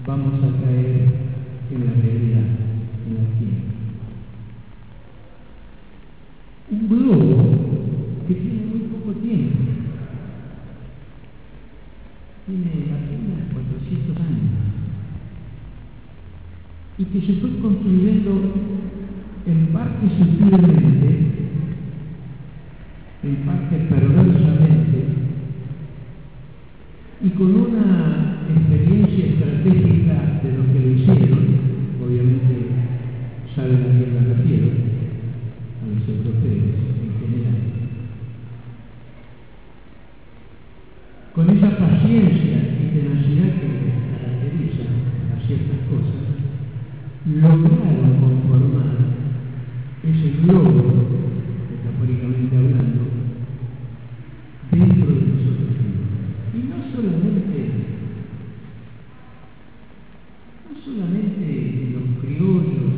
vamos a caer en la realidad, en la química. Un globo que tiene muy poco tiempo, tiene apenas 400 años, y que se fue construyendo en parte sutilmente, en parte perversamente, y con una experiencia estratégica de los que lo hicieron, obviamente saben a quién me refiero, a los europeos en general, con esa paciencia y tenacidad que les caracteriza a ciertas cosas, lograron conformar ese globo, metafóricamente hablando, dentro de nosotros mismos. Y no solamente en los criollos,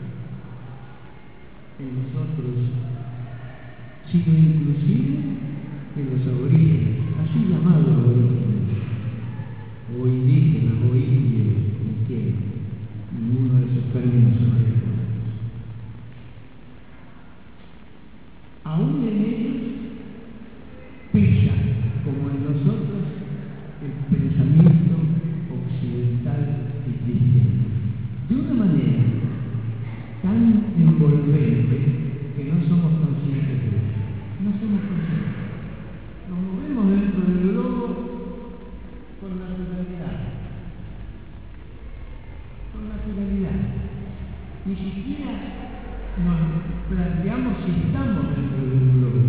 en nosotros, sino inclusive en los aborígenes, así llamados aborígenes, o indígenas, o indios, como quieran, ninguno de esos términos son adecuados. Aún en ellos pesa, como en nosotros, el pensamiento occidental y cristiano, de una manera tan envolvente que no somos conscientes de ello. No somos conscientes. Nos movemos dentro del globo con naturalidad. Con naturalidad. Ni siquiera nos planteamos si estamos dentro del globo.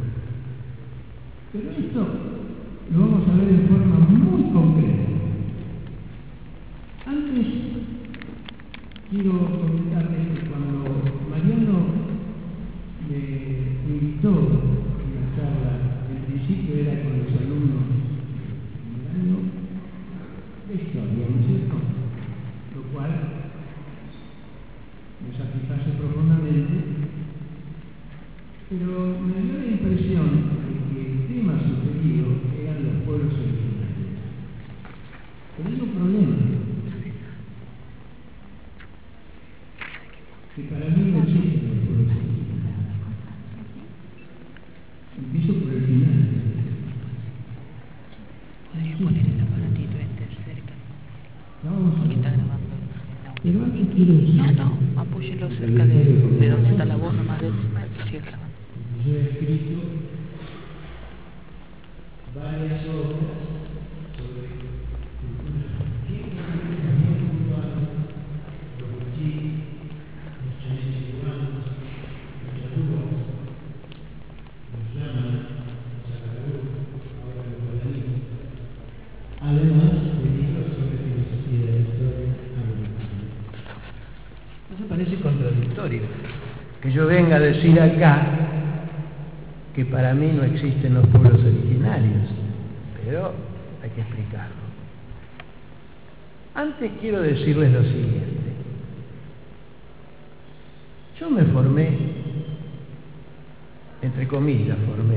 Pero esto lo vamos a ver en forma muy concreta. Antes quiero comentarles que cuando Mariano me invitó a una charla, en principio era con los alumnos del año de historia, ¿no es cierto? Lo cual me satisface profundamente, pero me dio la impresión de que el tema sugerido eran los pueblos originarios. Pero hay un problema, que para mí no existen los pueblos originarios. Empiezo por el final. Podría poner el aparatito cerca. Vamos que está grabando. Pero antes quiero decir... No, apóyelo cerca de donde está la voz nomás de él, para que siga grabando. Yo he escrito varias obras sobre cultura cubana, los cuchillos, los chineses cubanos, los yatúas, los llaman, los sacarú, ahora los guaraníes, además de libros sobre filosofía de la historia americana. ¿No se parece contradictorio que yo venga a decir acá que para mí no existen los pueblos originarios? Pero hay que explicarlo. Antes quiero decirles lo siguiente. Yo me formé, entre comillas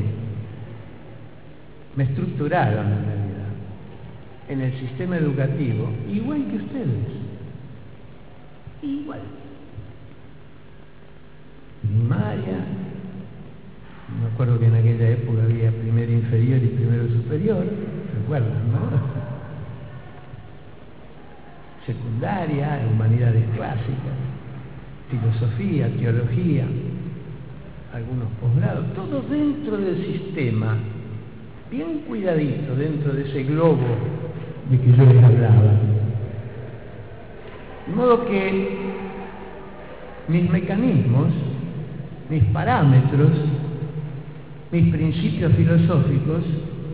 me estructuraron en realidad en el sistema educativo, igual que ustedes. Igual. Primaria, me acuerdo que en aquella época había primero inferior y primero superior, ¿recuerdan, no? Secundaria, humanidades clásicas, filosofía, teología, algunos posgrados, todo dentro del sistema, bien cuidadito, dentro de ese globo de que yo les hablaba. De modo que mis mecanismos, mis parámetros, mis principios filosóficos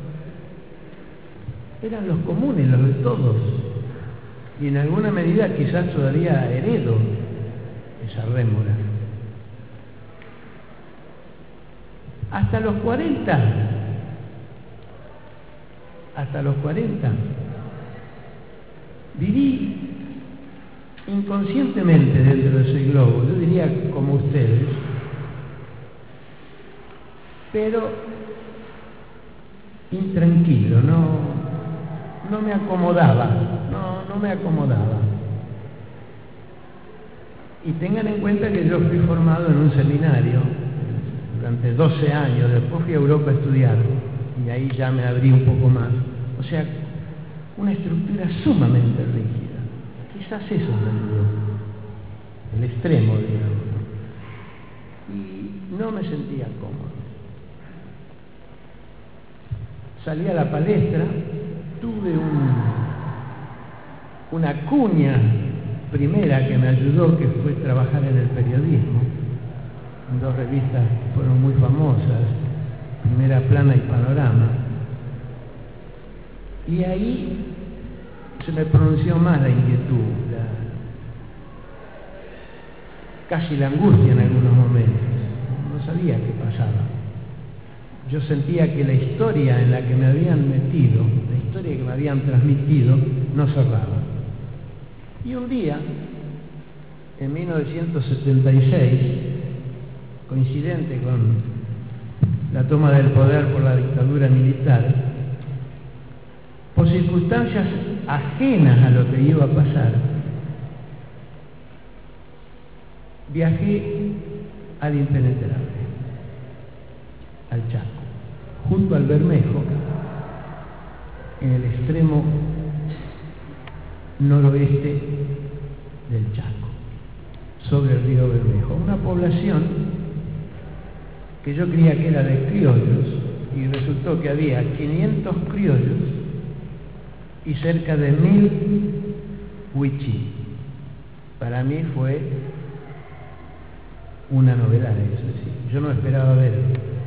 eran los comunes, los de todos, y en alguna medida quizás todavía heredo esa rémora. Hasta los 40, viví inconscientemente dentro de ese globo, yo diría como ustedes, pero intranquilo, no me acomodaba, no me acomodaba. Y tengan en cuenta que yo fui formado en un seminario durante 12 años, después fui a Europa a estudiar y ahí ya me abrí un poco más. O sea, una estructura sumamente rígida. Quizás eso tendría, el extremo, digamos. Y no me sentía cómodo. Salí a la palestra, tuve una cuña primera que me ayudó, que fue trabajar en el periodismo, en 2 revistas que fueron muy famosas, Primera Plana y Panorama, y ahí se me pronunció más la inquietud, casi la angustia en algunos momentos. No sabía qué pasaba. Yo sentía que la historia en la que me habían metido, la historia que me habían transmitido, no cerraba. Y un día, en 1976, coincidente con la toma del poder por la dictadura militar, por circunstancias ajenas a lo que iba a pasar, viajé al Impenetrable, al Chaco, junto al Bermejo, en el extremo noroeste del Chaco, sobre el río Bermejo, una población que yo creía que era de criollos, y resultó que había 500 criollos y cerca de 1000 huichí. Para mí fue una novedad eso, sí. Yo no esperaba verlo.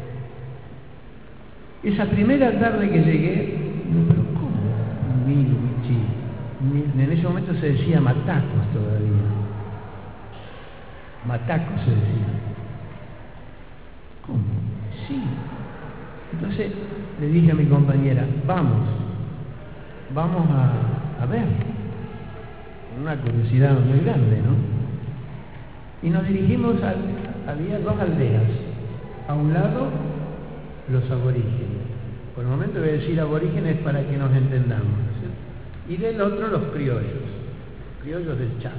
Esa primera tarde que llegué, pero ¿cómo? 1000 huichí. En ese momento se decía matacos todavía. Matacos se decía. ¿Cómo? Sí. Entonces le dije a mi compañera, vamos a ver. Una curiosidad muy grande, ¿no? Y nos dirigimos había 2 aldeas. A un lado, los aborígenes. Por el momento voy a decir aborígenes para que nos entendamos, ¿no es cierto? Y del otro, los criollos del Chaco.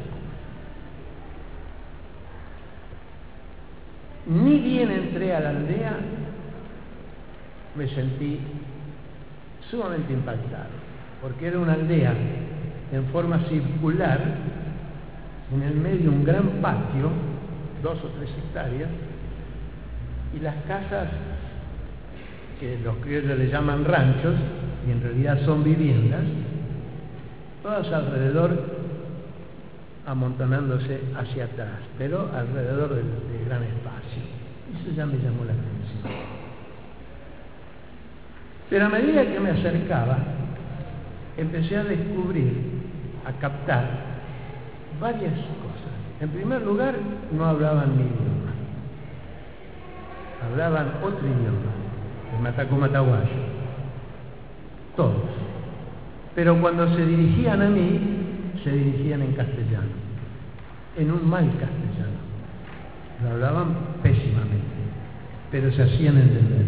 Ni bien entré a la aldea, me sentí sumamente impactado, porque era una aldea en forma circular, en el medio un gran patio, 2 o 3 hectáreas, y las casas, que los criollos le llaman ranchos, y en realidad son viviendas, todas alrededor, amontonándose hacia atrás, pero alrededor del gran espacio. Eso ya me llamó la atención. Pero a medida que me acercaba, empecé a descubrir, a captar varias cosas. En primer lugar, no hablaban mi idioma. Hablaban otro idioma, el mataco-mataguayo. Todos. Pero cuando se dirigían a mí, se dirigían en castellano, en un mal castellano. Lo hablaban pésimamente, pero se hacían entender.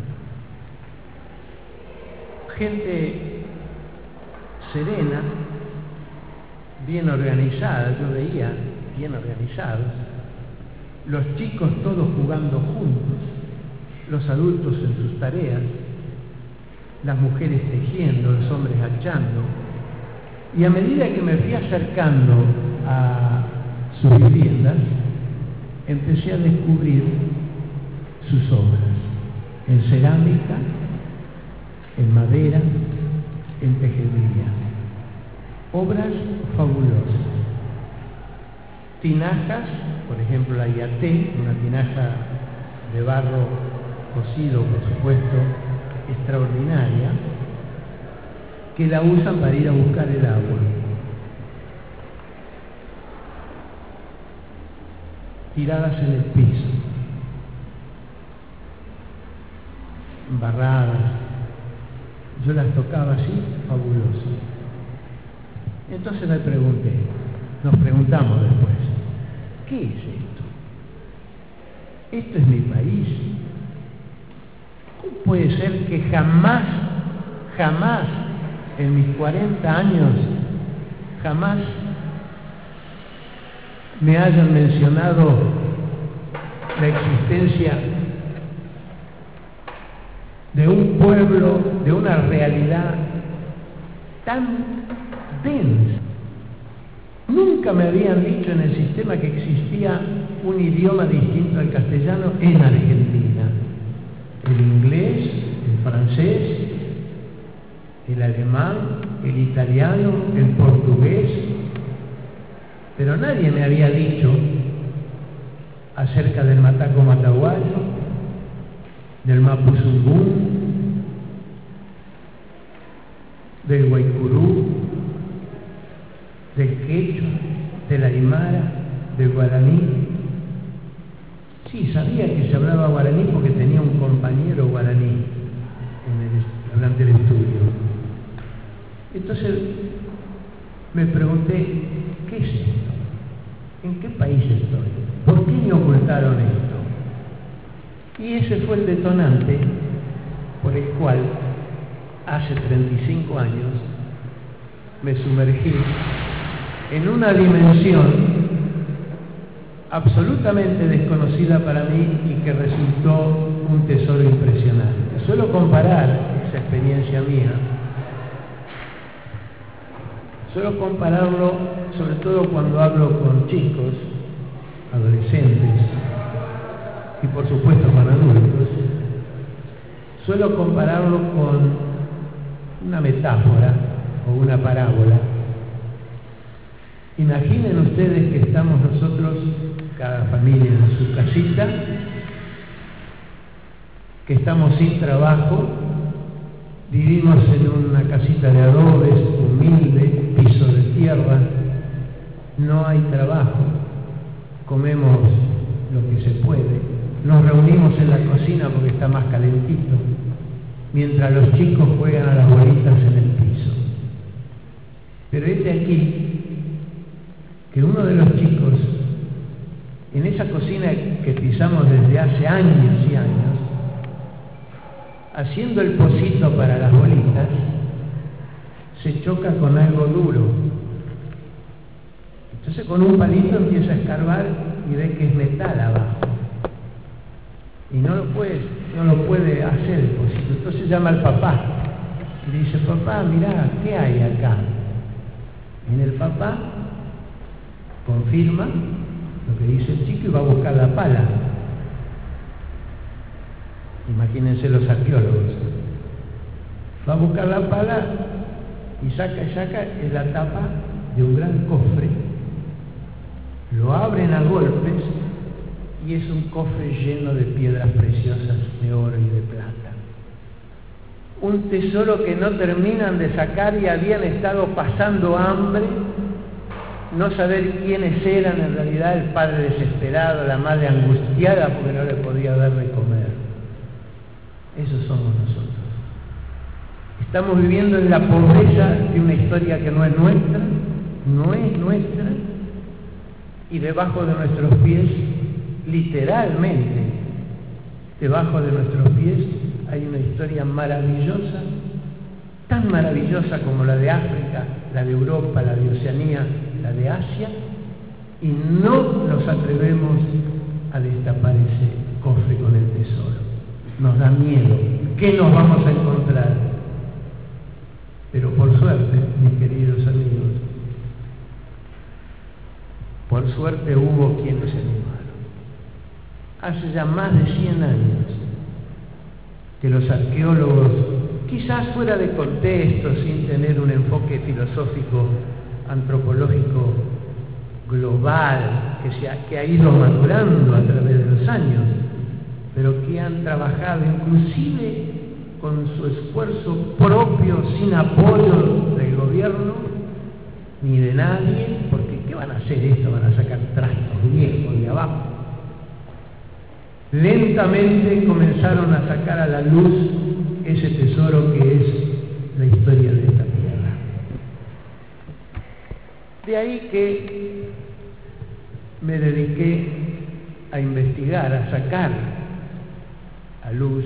Gente serena, bien organizada, yo veía bien organizados, los chicos todos jugando juntos, los adultos en sus tareas, las mujeres tejiendo, los hombres hachando. Y a medida que me fui acercando a sus viviendas, empecé a descubrir sus obras, en cerámica, en madera, en tejeduría. Obras fabulosas. Tinajas, por ejemplo la yaté, una tinaja de barro cocido, por supuesto, extraordinaria, que la usan para ir a buscar el agua. Tiradas en el piso, embarradas. Yo las tocaba así, fabuloso. Entonces nos preguntamos después, ¿qué es esto? ¿Esto es mi país? ¿Cómo puede ser que jamás en mis 40 años jamás me hayan mencionado la existencia de un pueblo, de una realidad tan densa. Nunca me habían dicho en el sistema que existía un idioma distinto al castellano en Argentina. El inglés, el francés, el alemán, el italiano, el portugués. Pero nadie me había dicho acerca del mataco mataguayo, del mapuzungún, del guaycurú, del quechua, del aymara, del guaraní. Sí, sabía que se hablaba guaraní porque tenía un compañero guaraní durante el estudio. Entonces me pregunté, ¿qué es esto? ¿En qué país estoy? ¿Por qué me ocultaron esto? Y ese fue el detonante por el cual hace 35 años me sumergí en una dimensión absolutamente desconocida para mí y que resultó un tesoro impresionante. Suelo comparar esa experiencia mía, suelo compararlo sobre todo cuando hablo con chicos, adolescentes y por supuesto con adultos. Suelo compararlo con una metáfora o una parábola. Imaginen ustedes que estamos nosotros, cada familia en su casita, que estamos sin trabajo, vivimos en una casita de adobes, humilde, piso de tierra, no hay trabajo, comemos lo que se puede, nos reunimos en la cocina porque está más calentito, mientras los chicos juegan a las bolitas en el piso. Pero este aquí, que uno de los chicos, en esa cocina que pisamos desde hace años y años, haciendo el pocito para las bolitas, se choca con algo duro. Entonces con un palito empieza a escarbar y ve que es metal abajo. Y no lo puede hacer el pocito. Entonces llama al papá y le dice, papá, mirá, ¿qué hay acá? Viene el papá, confirma lo que dice el chico y va a buscar la pala. Imagínense los arqueólogos. Va a buscar la pala y saca es la tapa de un gran cofre. Lo abren a golpes y es un cofre lleno de piedras preciosas, de oro y de plata. Un tesoro que no terminan de sacar y habían estado pasando hambre, no saber quiénes eran en realidad, el padre desesperado, la madre angustiada porque no le podía dar de comer. Esos somos nosotros. Estamos viviendo en la pobreza de una historia que no es nuestra, y debajo de nuestros pies, literalmente, debajo de nuestros pies hay una historia maravillosa, tan maravillosa como la de África, la de Europa, la de Oceanía, la de Asia, y no nos atrevemos a destapar ese cofre con el tesoro. Nos da miedo. ¿Qué nos vamos a encontrar? Pero por suerte, mis queridos amigos, por suerte hubo quienes se animaron. Hace ya más de 100 años que los arqueólogos, quizás fuera de contexto, sin tener un enfoque filosófico, antropológico global, que ha ido madurando a través de los años, pero que han trabajado inclusive con su esfuerzo propio, sin apoyo del gobierno ni de nadie, porque ¿qué van a hacer esto? Van a sacar trastos viejos de abajo. Lentamente comenzaron a sacar a la luz ese tesoro que es la historia de esta tierra. De ahí que me dediqué a investigar, a sacar a luz,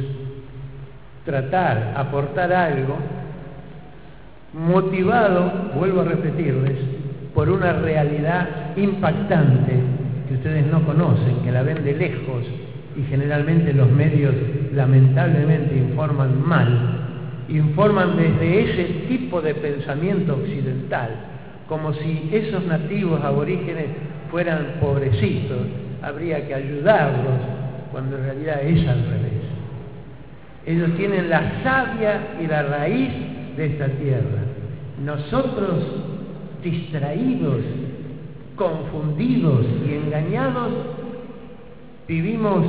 tratar, aportar algo, motivado, vuelvo a repetirles, por una realidad impactante que ustedes no conocen, que la ven de lejos, y generalmente los medios lamentablemente informan mal, informan desde ese tipo de pensamiento occidental, como si esos nativos aborígenes fueran pobrecitos, habría que ayudarlos, cuando en realidad es al revés. Ellos tienen la savia y la raíz de esta tierra. Nosotros, distraídos, confundidos y engañados, vivimos,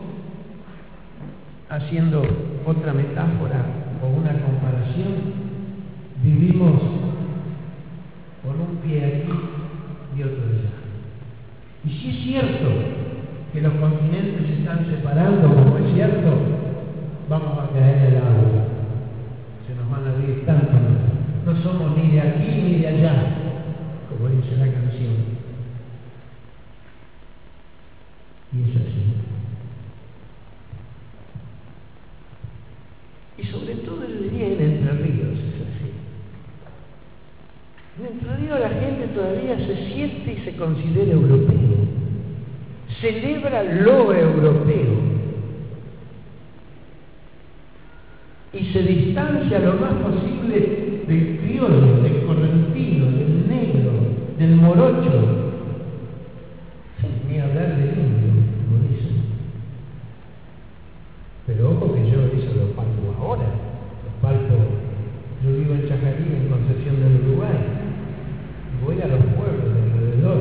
haciendo otra metáfora o una comparación, vivimos con un pie aquí y otro allá. Y si es cierto que los continentes se están separando, como es cierto, vamos a caer en el agua. Se nos van a abrir tanto. No somos ni de aquí ni de allá, como dice la canción. Y es así. Y sobre todo yo diría en Entre Ríos es así. En Entre Ríos la gente todavía se siente y se considera europeo. Celebra lo europeo. Y se distancia lo más posible del criollo, del correntino, del negro, del morocho. Ni hablar del indio, como dicen. Pero ojo que yo eso lo palpo ahora. Lo palpo. Yo vivo en Chajarí, en Concepción del Uruguay. Voy a los pueblos de alrededor.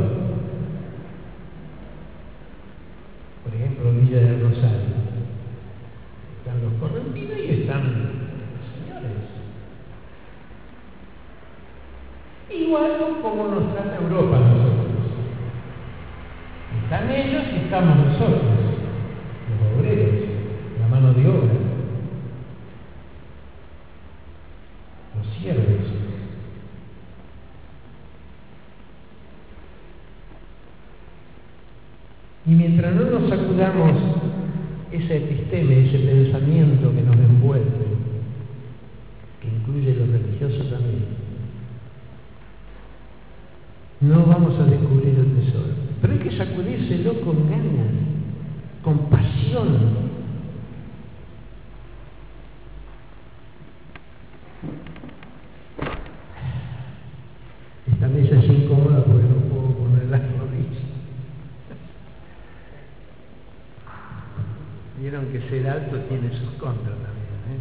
Por ejemplo, Villa del Rosario. Están los correntinos y están los señores. Igual como nos trata Europa a nosotros. Están ellos y estamos nosotros, los obreros, la mano de obra, los siervos. Y mientras no nos sacudamos ese episteme, ese pensamiento que nos envuelve, que incluye lo religioso también, no vamos a descubrir el tesoro. Pero hay que sacudírselo con ganas, con pasión. Esta mesa es incómoda porque no puedo poner las rodillas. Vieron que ser alto tiene sus contras también,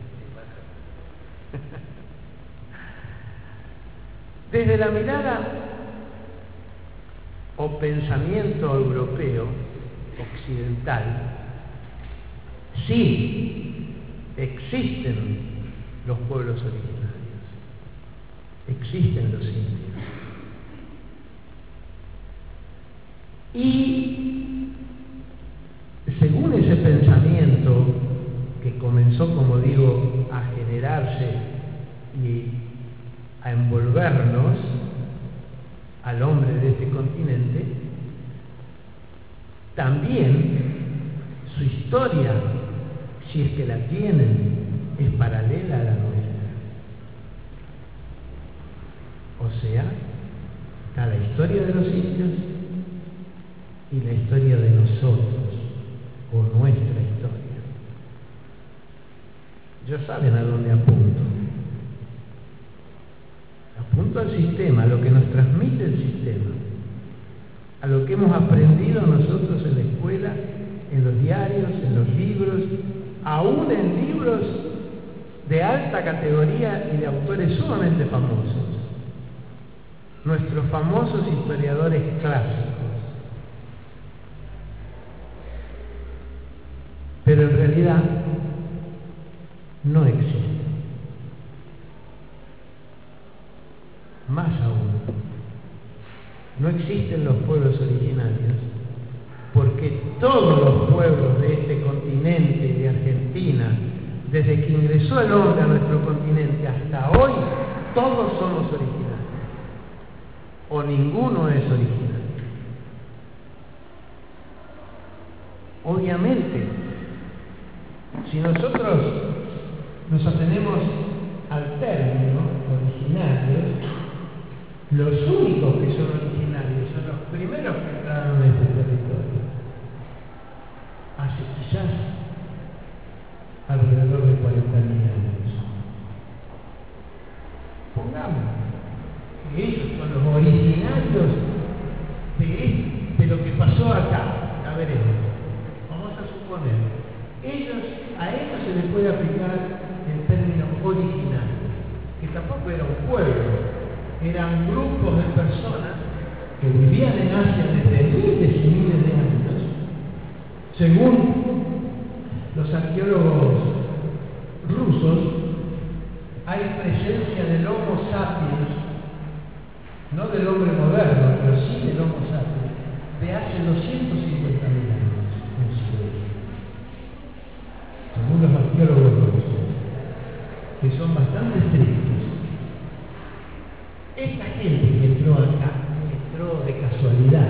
Desde la mirada o pensamiento europeo, occidental, sí existen los pueblos originarios, existen los indios. Y según ese pensamiento que comenzó, como digo, a generarse y a envolvernos al hombre de este continente, también su historia, si es que la tienen, es paralela a la nuestra. O sea, está la historia de los indios y la historia de nosotros, o nuestra historia. Ya saben a dónde apunto. Apunto al sistema, a lo que nos transmite el sistema, a lo que hemos aprendido nosotros en la escuela, en los diarios, en los libros, aún en libros de alta categoría y de autores sumamente famosos. Nuestros famosos historiadores clásicos. Pero en realidad no existen. Más aún, no existen los pueblos originarios, porque todos los pueblos de este continente, de Argentina, desde que ingresó el hombre a nuestro continente hasta hoy, todos somos originarios, o ninguno es originario. Obviamente, si nosotros nos atenemos al término originario, Los únicos que son originarios son los primeros que entraron en este territorio. Hace quizás alrededor de 40.000 años. Pongamos que ellos son los originarios de lo que pasó acá. Ya veremos. Vamos a suponer, a ellos se les puede aplicar el término originario, que tampoco era un pueblo, eran grupos de personas que vivían en Asia desde miles y miles de años. Según los arqueólogos rusos, hay presencia del Homo sapiens, no del hombre moderno, pero sí del Homo sapiens, de hace 250.000 años en Siberia. Según los arqueólogos rusos, que son bastante estrictos. Esta gente que entró acá, entró de casualidad.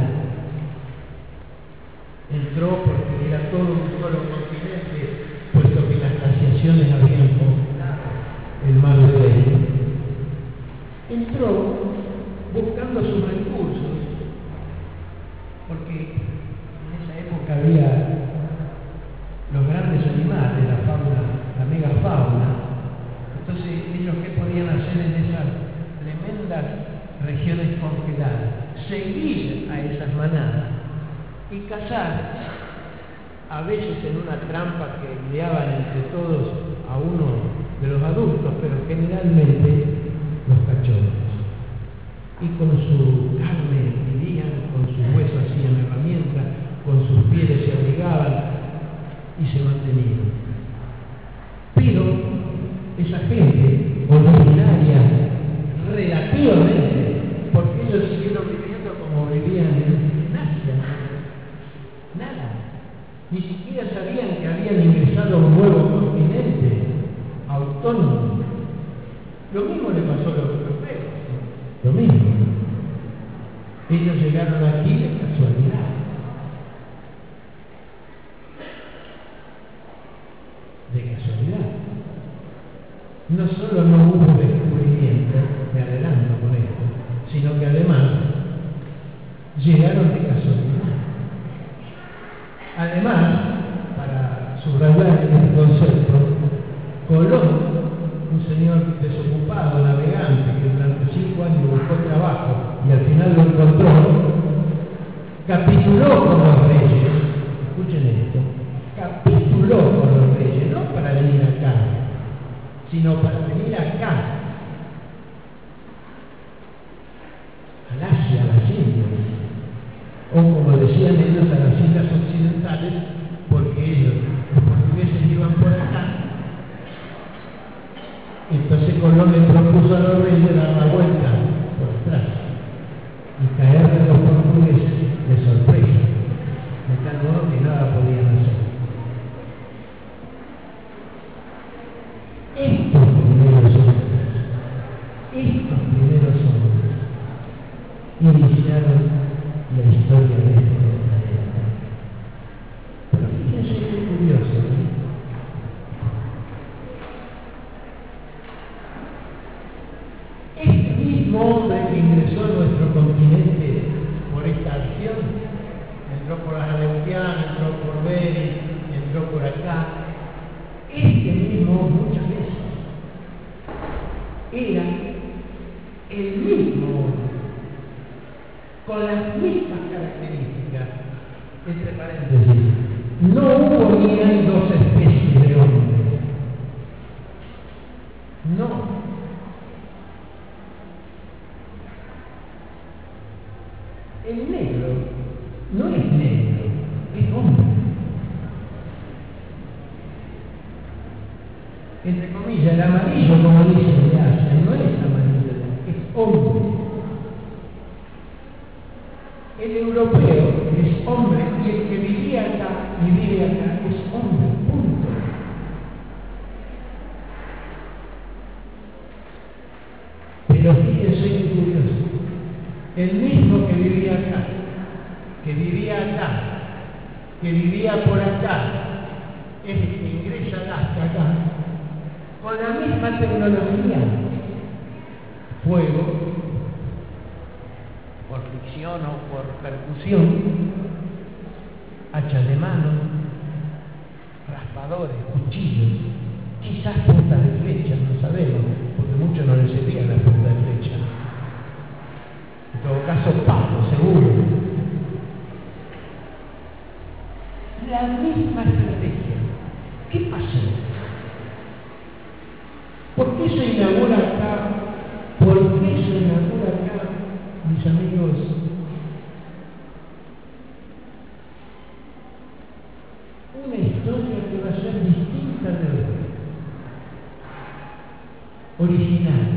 Entró porque era todo un solo continente, puesto que las glaciaciones habían congelado el mar de Bering. Entró buscando sus recursos, porque en esa época había los grandes animales, la fauna, la megafauna. Entonces, ellos qué podían hacer en esas tremendas regiones congeladas? Seguir a esas manadas y cazar, a veces en una trampa que ideaban entre todos a uno de los adultos, pero generalmente los cachorros. Y con su carne vivían, con sus huesos hacían herramientas, con sus pieles se abrigaban y se mantenían. Pero esa gente originaria, relativamente, porque ellos siguieron viviendo como vivían en Asia, nada, ni siquiera sabían que habían ingresado a un nuevo continente autónomo. Lo mismo le pasó a los europeos, lo mismo. Ellos llegaron aquí de casualidad. De casualidad. No solo no hubo descubrimiento, me adelanto con esto, sino que además llegaron de casualidad. Además, para subrayar este concepto, Colón, un señor desocupado, navegante, que durante 5 años buscó trabajo y al final lo encontró, capituló con los reyes. Escuchen esto, capituló con los reyes, no para venir acá, sino para venir acá, al Asia, a las Indias, o como decían ellos, a las islas occidentales, porque ellos, los portugueses, iban por acá. Entonces Colón le propuso a los reyes dar la vuelta por atrás y caer de los portugueses de sorpresa, de tal modo que nada podían hacer. Estos primeros hombres iniciaron la historia de este planeta. Pero fíjense qué curioso, ¿no? Este mismo hombre que ingresó a nuestro continente por esta acción, entró por las Aleutianas, entró por Bering, entró por acá, este mismo muchas veces era el mismo hombre, con las mismas características. Entre paréntesis, no hubo ni hay dos especies de hombres. No. El negro no es negro, es hombre. Entre comillas, el amarillo, como dicen de Asia, no es amarillo, es hombre. El europeo es hombre y el que vivía acá y vive acá es hombre, punto. Pero fíjense qué curioso. El mismo que vivía acá, que vivía por acá, es el que ingresa hasta acá, con la misma tecnología, fuego, por fricción o por percusión, hachas de mano, raspadores, cuchillos, quizás puntas de flecha, no sabemos, porque muchos no les servían las puntas de flecha. En todo caso, palo, seguro. La misma estrategia. ¿Qué pasó? ¿Por qué se inaugura acá? ¿Por qué se inaugura acá, mis amigos? Una historia que va a ser distinta de hoy. Original.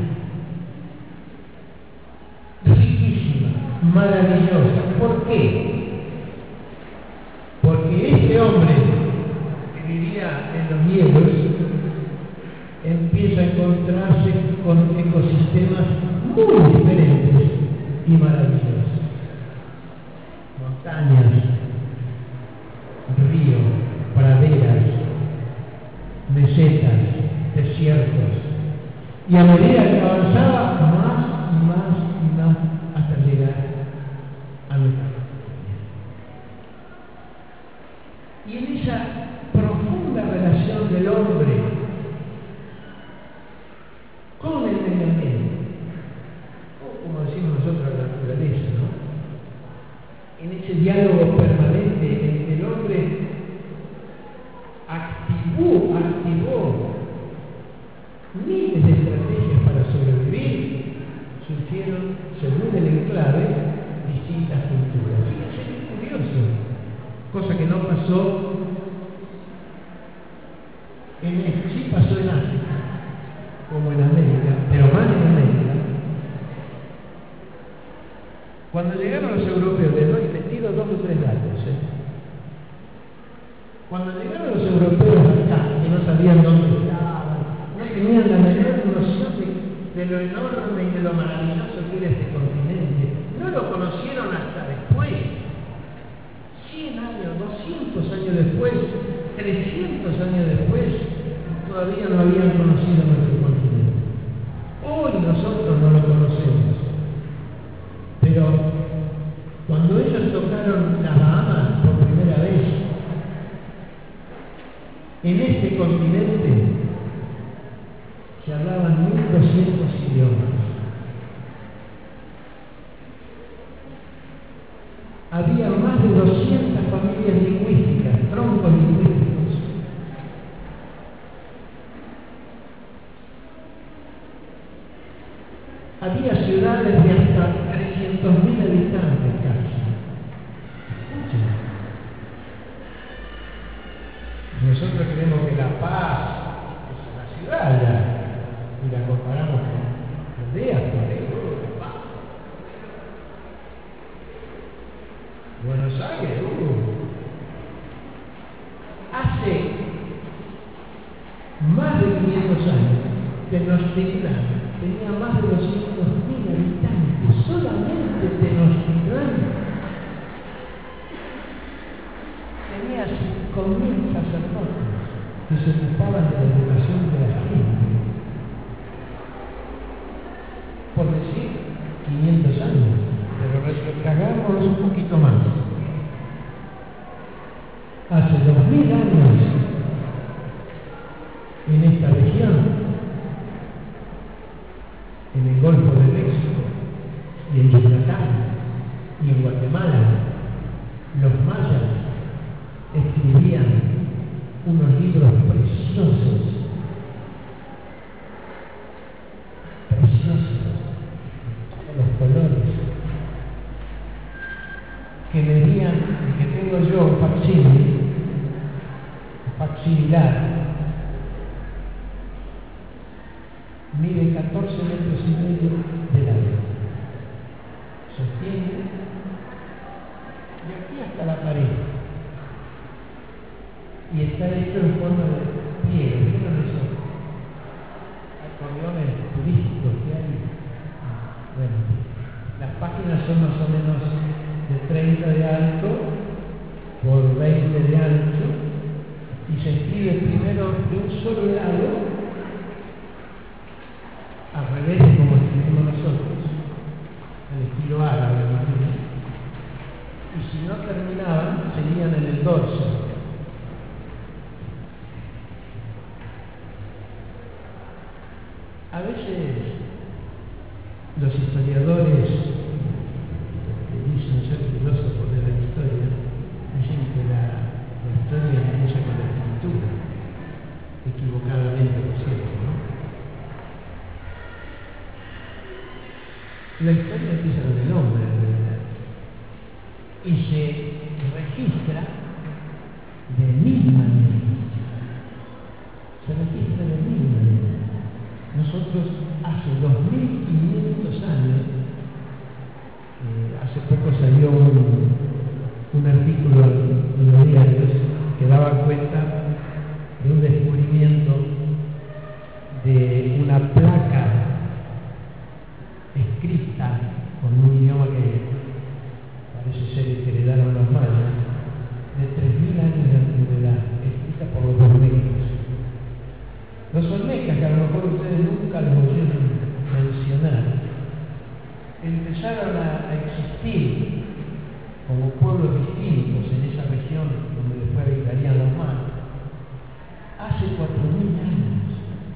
Riquísima. Maravillosa. ¿Por qué? Porque este hombre que vivía en los hielos empieza a encontrarse con ecosistemas muy diferentes y maravillosos. Montañas, ríos, praderas, mesetas, desiertos. Y a medida que avanzaba, más y más y más hasta llegar a nuestra Patagonia. Y en esa profunda relación del hombre con el medio ambiente, o como decimos nosotros, la naturaleza, ¿no? En ese diálogo permanente en que el hombre activó miles de estrategias para sobrevivir, surgieron, según el enclave, distintas culturas. Fíjense qué curioso, cosa que no pasó sí pasó en África, como en América, pero más en América. Cuando llegaron los europeos, les doy, les tiro 2 o 3 datos. Cuando llegaron los europeos acá, que no sabían dónde estaban, no tenían la menor noción de lo enorme y de lo maravilloso que era este continente, no lo conocieron hasta después, 100 años, 200 años después, 300 años después, todavía no habían conocido nuestro continente. Hoy nosotros no lo conocemos, pero cuando ellos tocaron las Bahamas por primera vez, en este continente se hablaban 1200 idiomas. Había más de 200 familias lingüísticas, troncos lingüísticos. Había ciudades de hasta 300.000 habitantes casi. Escuchen. Nosotros creemos que La Paz es una ciudad ya, y la comparamos con aldeas, por ejemplo, La Paz. Buenos Aires, hace más de 500 años, Tenochtitlán tenía más de 200.000 habitantes, solamente Tenochtitlán tenía 5.000 sacerdotes que se ocupaban de la educación de la gente. Por decir 500 años, pero retrotragámonos un poquito más. Hace 2000 años, en esta región, en el Golfo de México, y en Yucatán, y en Guatemala, los mayas escribían unos libros preciosos, con los colores, que medían, el que tengo yo, facsimilar, mide 14 metros y medio de largo. Sostiene de aquí hasta la pared. Y está hecho en forma de pliego. ¿Vieron esos acordeones turísticos que hay? Bueno, las páginas son más o menos de 30 de alto por 20 de ancho y se escribe primero de un solo lado, al revés de como escribimos nosotros, el estilo árabe, ¿no? y si no terminaban, seguían en el dorso. A veces los historiadores que dicen ser filósofos de la historia dicen que la historia empieza con la escritura, equivocadamente, por cierto, ¿no? La historia empieza con el hombre, en realidad, y se registra de mil maneras. Se registra de mil maneras. Nosotros hace 2500 años, hace poco salió un artículo en los diarios que daba cuenta de un descubrimiento de una placa escrita con un idioma que parece ser el que heredaron los mayas, de 3000 años de antigüedad, escrita por los olmecas. Los olmecas, que a lo mejor ustedes nunca los oyeron mencionar, empezaron a existir como pueblos distintos en esa región donde después habitarían los mayas hace 4000 años.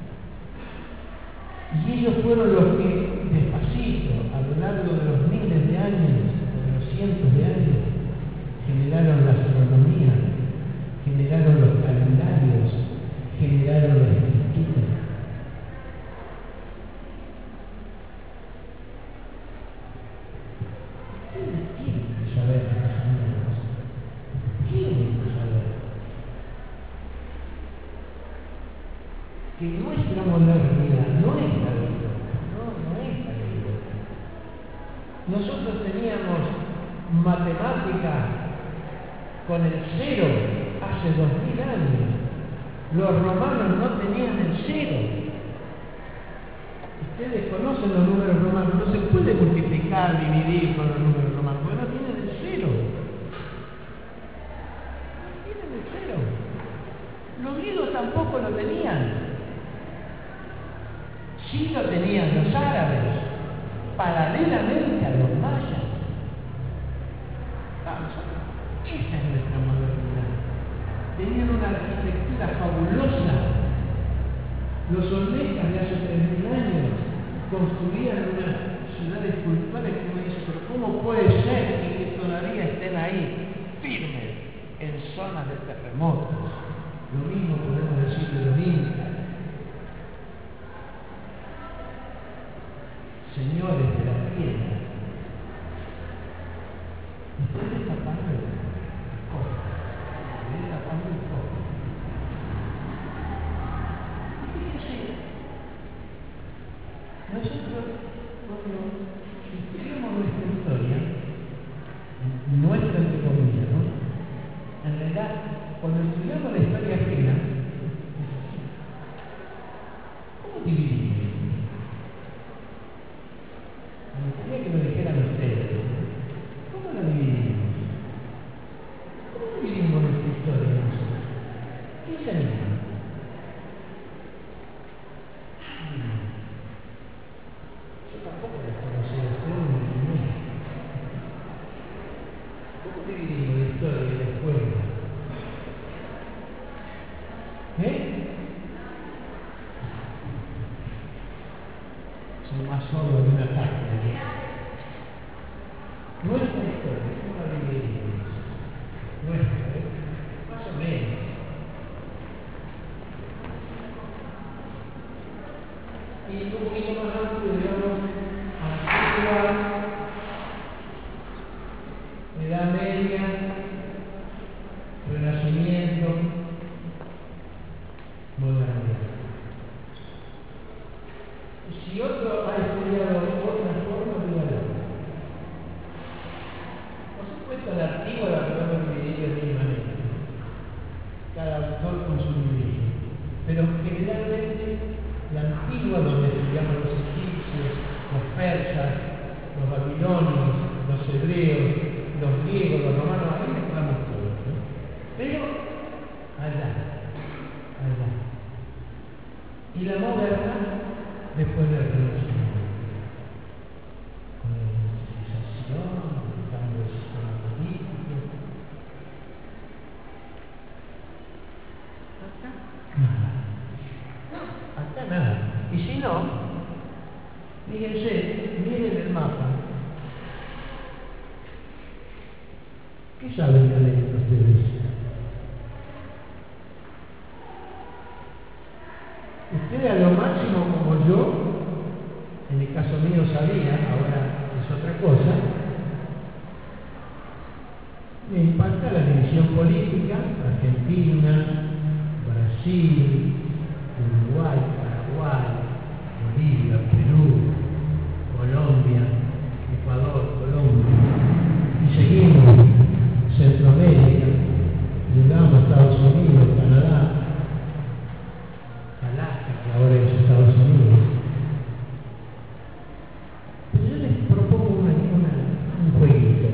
Y ellos fueron los que, despacito, a lo largo de los miles de años, de los cientos de años, generaron la astronomía, generaron los calendarios, generaron la escritura. Tienen que saber, mis amigos. Tienen que saber que nuestra modernidad no es la de Dios. No es la de Dios. Nosotros teníamos matemática con el cero hace 2000 años. Los romanos no tenían el cero. Ustedes conocen los números romanos. No se puede multiplicar, dividir con los números romanos, porque no tienen el cero. No tienen el cero. Los griegos tampoco lo tenían. Sí lo tenían los árabes, paralelamente a los mayas. Esa es nuestra modernidad. Tenían una arquitectura fabulosa. Los olmecas de hace 3000 años construían unas ciudades culturales que uno dice, pero ¿cómo puede ser que todavía estén ahí, firmes, en zonas de terremotos? Lo mismo podemos decir de los incas. Señores de la tierra, ustedes tapando el cojo, ustedes tapando el cojo. Fíjense, nosotros cuando estudiamos nuestra historia, nuestra entre comillas, ¿no? En realidad, cuando estudiamos la historia ajena, ¿cómo dividimos? Me gustaría que me dijeran ustedes, ¿cómo la dividimos? ¿Cómo dividimos nuestra historia nosotros? ¿Qué se anima? Yo tampoco les conocía a ustedes ni primero. ¿Cómo dividimos la historia y la escuela? Soy más solo de una parte. Nuestra historia, ¿cómo la dividimos? Nuestra, más o menos. Y un poquito más amplio, digamos, antigua, Edad Media, Renacimiento, modernidad. Si otro ha estudiado otra forma, dígalo. Por supuesto, la antigua la podemos dividir de mil maneras. Cada autor con su libro. Pero generalmente la antigua, donde estudiamos los egipcios, los persas, los babilonios, los hebreos, los griegos, los romanos, ahí mezclamos todo, ¿no? Pero allá. Y la moderna, después del Renacimiento, con la industrialización, el cambio del sistema político, ¿Qué saben de América ustedes? Ustedes a lo máximo como yo, en el caso mío sabía, ahora es otra cosa, me impacta la división política, Argentina, Brasil, Uruguay, Paraguay, Bolivia, Perú, Colombia, Ecuador, Colombia, y seguimos, Centroamérica, llegamos a Estados Unidos, Canadá, Alaska, que ahora es Estados Unidos. Pero yo les propongo un jueguito.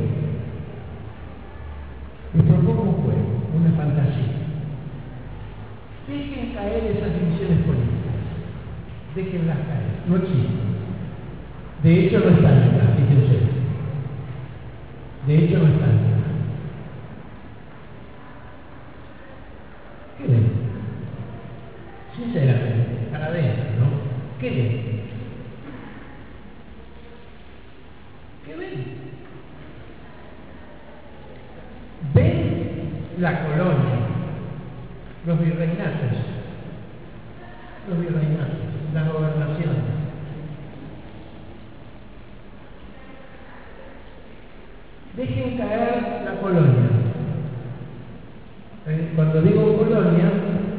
Les propongo un juego, una fantasía. Dejen caer esas divisiones políticas. Déjenlas caer. No existen. De hecho, no están acá, fíjense. De hecho, no están acá. ¿Qué ven? Sinceramente, para adentro, ¿no? ¿Qué ven? ¿Qué ven? Ven la colonia, los virreinatos, las gobernaciones. Dejen caer la colonia. Cuando digo colonia,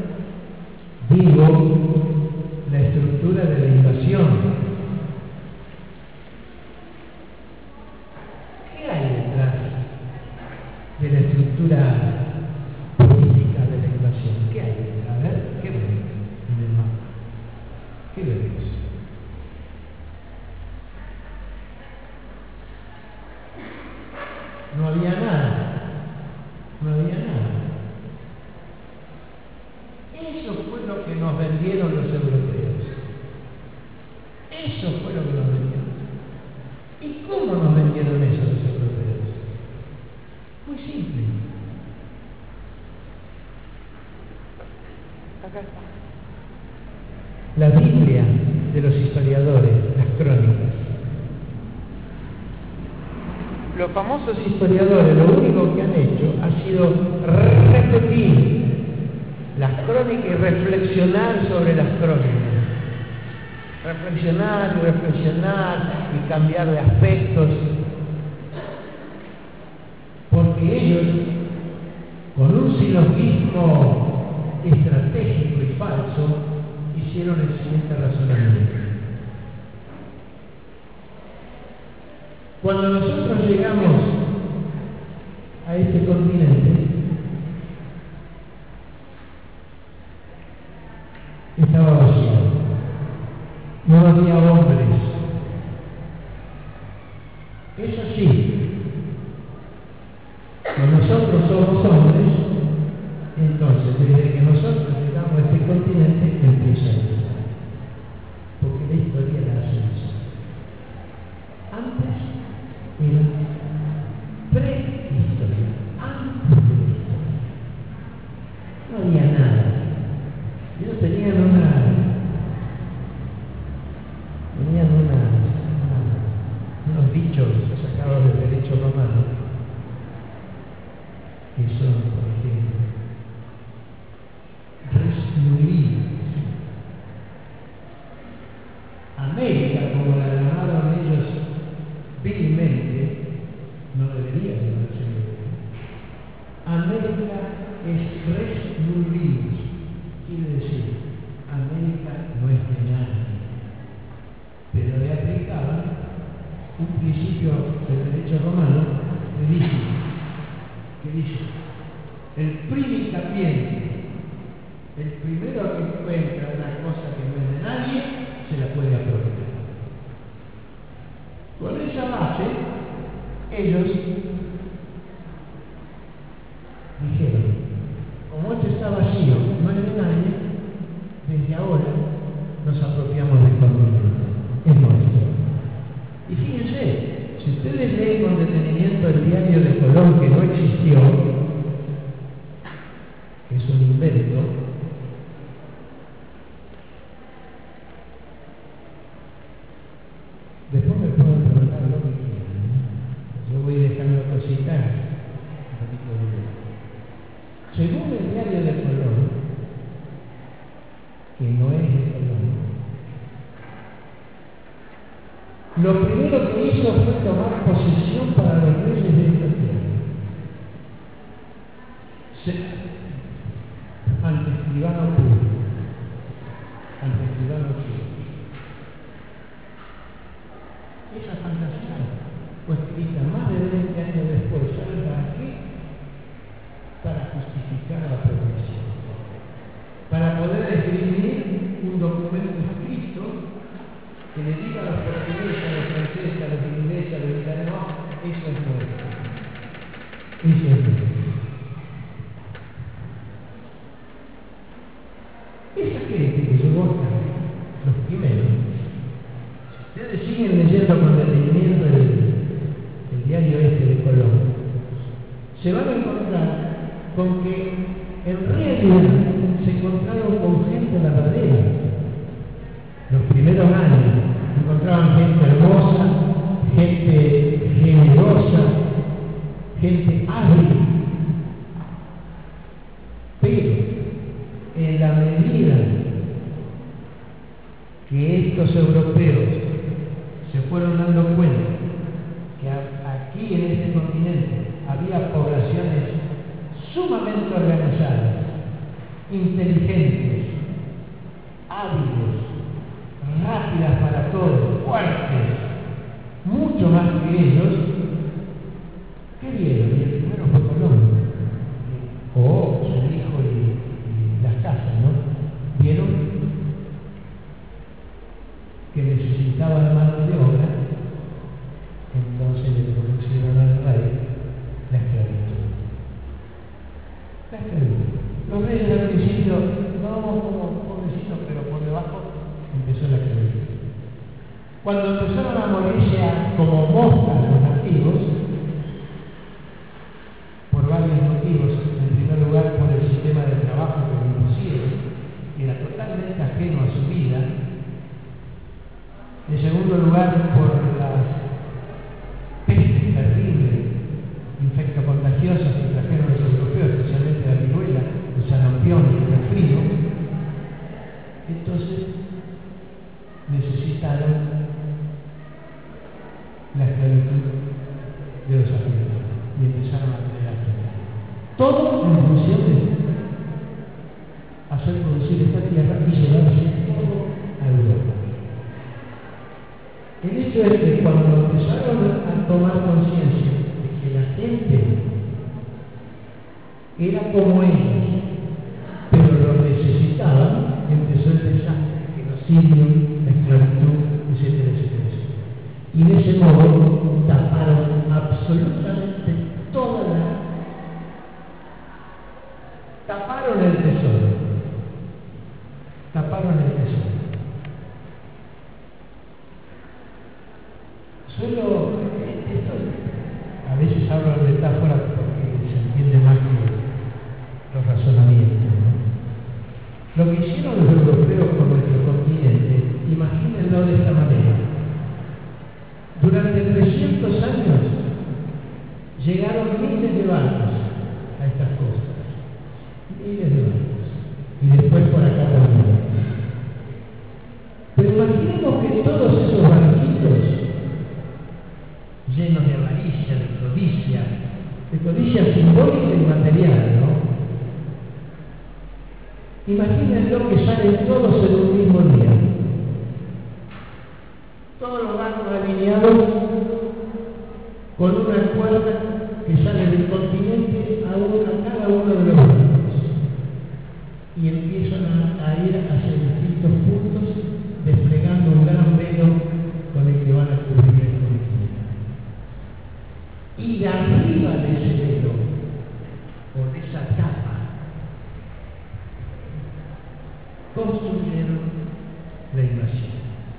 digo la estructura de la invasión. ¿Qué hay detrás de la estructura política de la invasión? ¿Qué hay detrás? A ver, ¿qué ven en el mapa? ¿Qué ven? No había nada. No había nada. Eso fue lo que nos vendieron los europeos. Eso fue lo que nos vendieron. ¿Y cómo nos vendieron eso los europeos? Muy simple. Acá está. La Biblia de los historiadores, las crónicas. Los famosos historiadores lo único que han hecho ha sido repetir las crónicas y reflexionar sobre las crónicas. Reflexionar y cambiar de aspectos. Porque ellos, con un silogismo estratégico y falso, hicieron el siguiente razonamiento. Cuando nosotros llegamos a este continente, estaba vacío, no había hombres. Eso sí, cuando nosotros somos hombres, entonces desde que nosotros llegamos a este continente empieza a empezar, porque la historia la hace eso. Antes era prehistoria, antes de la historia. No había nada. Ellos tenían unos dichos sacados del derecho romano, que son, por ejemplo, res nullius. América, como la llamaron ellos vilmente, no debería llamarse América. América es res nullius, quiere decir, América no es de nadie, pero le aplicaban un principio del derecho romano que dice, el primi capiente, el primero que encuentra una cosa que no es de nadie, se la puede apropiar. Con esa base, ellos dijeron, como esto está vacío, no es de nadie, desde ahora nos apropiamos del continente, es nuestro. Y fíjense, si ustedes leen con detenimiento el diario de Colón, que no existió, que es un invento, después me pueden preguntar lo que quieran. Yo voy dejando cositas lo primero que hizo fue tomar posesión para los reyes de esta tierra. Ante escribano público. Ante escribano público. Esa fantasía fue escrita más de 20 años después. ¿Saben para qué? Para justificar la progresión. Para poder escribir un documento escrito que le diga a los portugueses, a los franceses, a los ingleses, a los italianos, eso es nuestro. Eso es nuestro. Esa gente que llegó acá, los primeros, si ustedes siguen leyendo con detenimiento el diario de Colón, se van a encontrar con que en realidad se encontraron con gente verdadera. Los primeros años encontraban gente hermosa, gente generosa, gente hábil. Pero en la medida que estos europeos se fueron dando cuenta que aquí en este continente había poblaciones sumamente organizadas, inteligentes, hábiles, rápidas para todo, fuertes, mucho más que ellos, ¿qué vieron? Y el primero fue Colón, o su hijo y las casas, ¿no? Vieron que necesitaban mano de obra, entonces le propusieron al rey la esclavitud. La esclavitud. Los reyes al principio, no como pobrecitos, pero por debajo empezó la esclavitud. Cuando empezaron a morirse como moscas los nativos, por varios motivos, en primer lugar por el sistema de trabajo que le impusieron, que era totalmente ajeno a su vida, en segundo lugar por las pestes terribles, infectocontagiosas que trajeron los europeos, especialmente la viruela, el sarampión y el resfrío, entonces necesitaron la esclavitud de los africanos y empezaron a tener africanos. Todo en función de hacer producir esta tierra y llevarse todo a Europa. El hecho es que cuando empezaron a tomar conciencia de que la gente era como ellos, pero lo necesitaban, empezó el desastre, el genocidio, la esclavitud, etcétera, etcétera, etcétera. Y de ese modo taparon absolutamente taparon el tesoro. Taparon el tesoro. Esto, a veces hablo de metáfora porque se entiende más que los razonamientos, ¿no? Lo que hicieron los europeos con nuestro continente, imagínenlo de esta manera. Durante 300 años llegaron miles de barcos a estas costas. Miles de barcos. Y después por acá también. Pero imaginemos que todos esos barquitos llenos de avaricia, de codicia simbólica y material, ¿no? Imagínenlo que salen todos en un mismo día. Todos los barcos alineados con una cuerda que sale del continente a cada uno de los barcos. Y empiezan a ir hacia distintos puntos, desplegando un gran velo con el que van a cubrir el continente. Y de arriba de ese velo, por esa tapa, construyeron la invasión.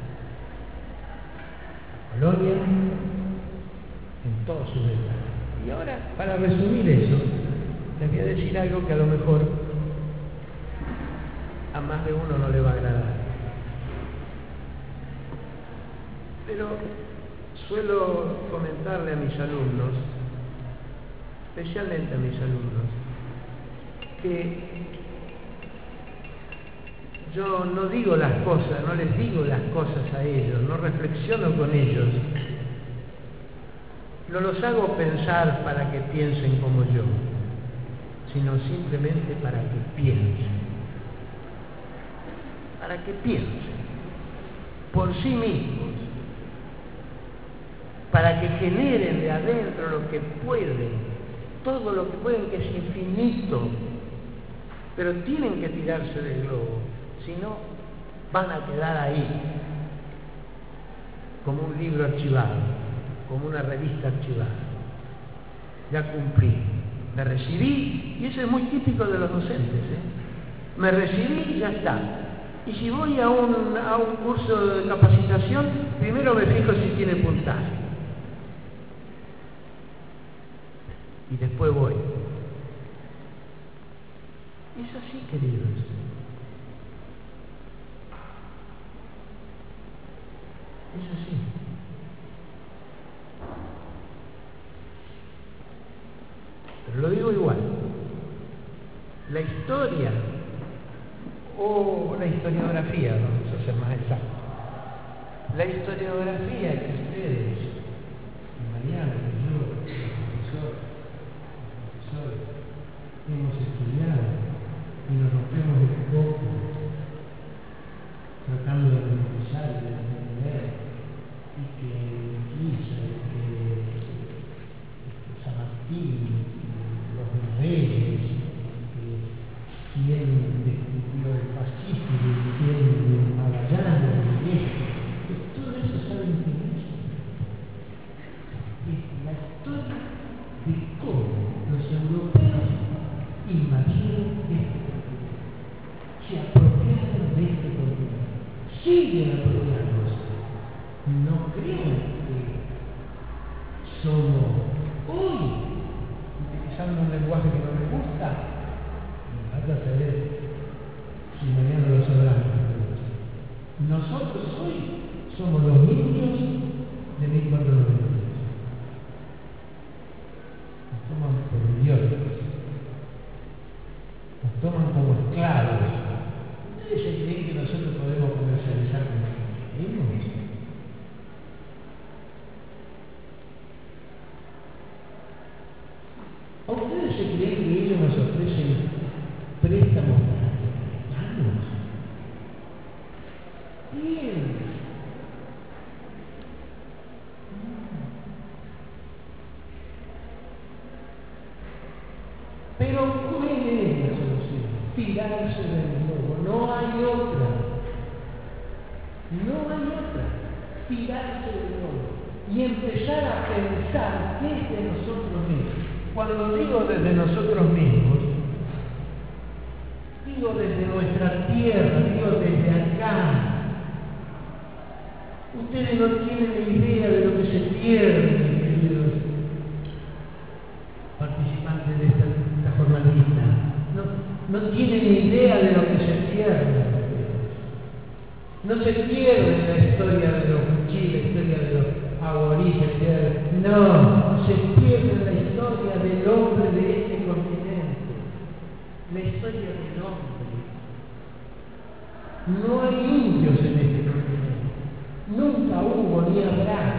Colonia en todos sus detalles. Y ahora, para resumir eso, les voy a decir algo que a lo mejor a más de uno no le va a agradar. Pero suelo comentarle a mis alumnos, especialmente a mis alumnos, que yo no digo las cosas, no les digo las cosas a ellos, no reflexiono con ellos. No los hago pensar para que piensen como yo, sino simplemente para que piensen. Para que piensen por sí mismos, para que generen de adentro lo que pueden, todo lo que pueden, que es infinito, pero tienen que tirarse del globo, si no van a quedar ahí, como un libro archivado, como una revista archivada. Ya cumplí, me recibí, y eso es muy típico de los docentes, me recibí y ya está. Y si voy a un curso de capacitación, primero me fijo si tiene puntaje. Y después voy. Es así, queridos. Es así. Pero lo digo igual. La historia, o la historiografía, vamos a ser más exactos. La historiografía que ustedes, Mariano, yo, los profesores, hemos estudiado y nos rompemos el coco tratando de memorizar y de entender, y que Quisa, y que San Martín, los reyes, quién descubrió el Pacífico, quién Magallanes, y todo eso saben que es la historia de cómo los europeos invadieron este continente, se apropiaron de este continente, siguen apropiándose. No crean que somos hoy, utilizando un lenguaje que no me gusta, hasta saber si mañana lo sabrán. Nosotros hoy somos los niños de 1492. Nos toman por idiotas, nos toman como esclavos. ¿Ustedes se creen que nosotros podemos comercializar con nosotros mismos? ¿A ustedes se creen que ellos nos ofrecen préstamos para que prestamos? Bien. Pero ¿cuál es la solución? Tirarse del globo. No hay otra. No hay otra. Tirarse del globo. Y empezar a pensar desde nosotros mismos. Cuando digo desde nosotros mismos, digo desde nuestra tierra, digo desde acá. Ustedes no tienen ni idea de lo que se pierde, queridos participantes de esta jornadita. No tienen ni idea de lo que se pierde. No se pierde la historia de los Uchí, la historia de los aborígenes. No, se pierde la historia del hombre de este continente. La historia del hombre. No hay indios en este continente. Nunca hubo ni habrá.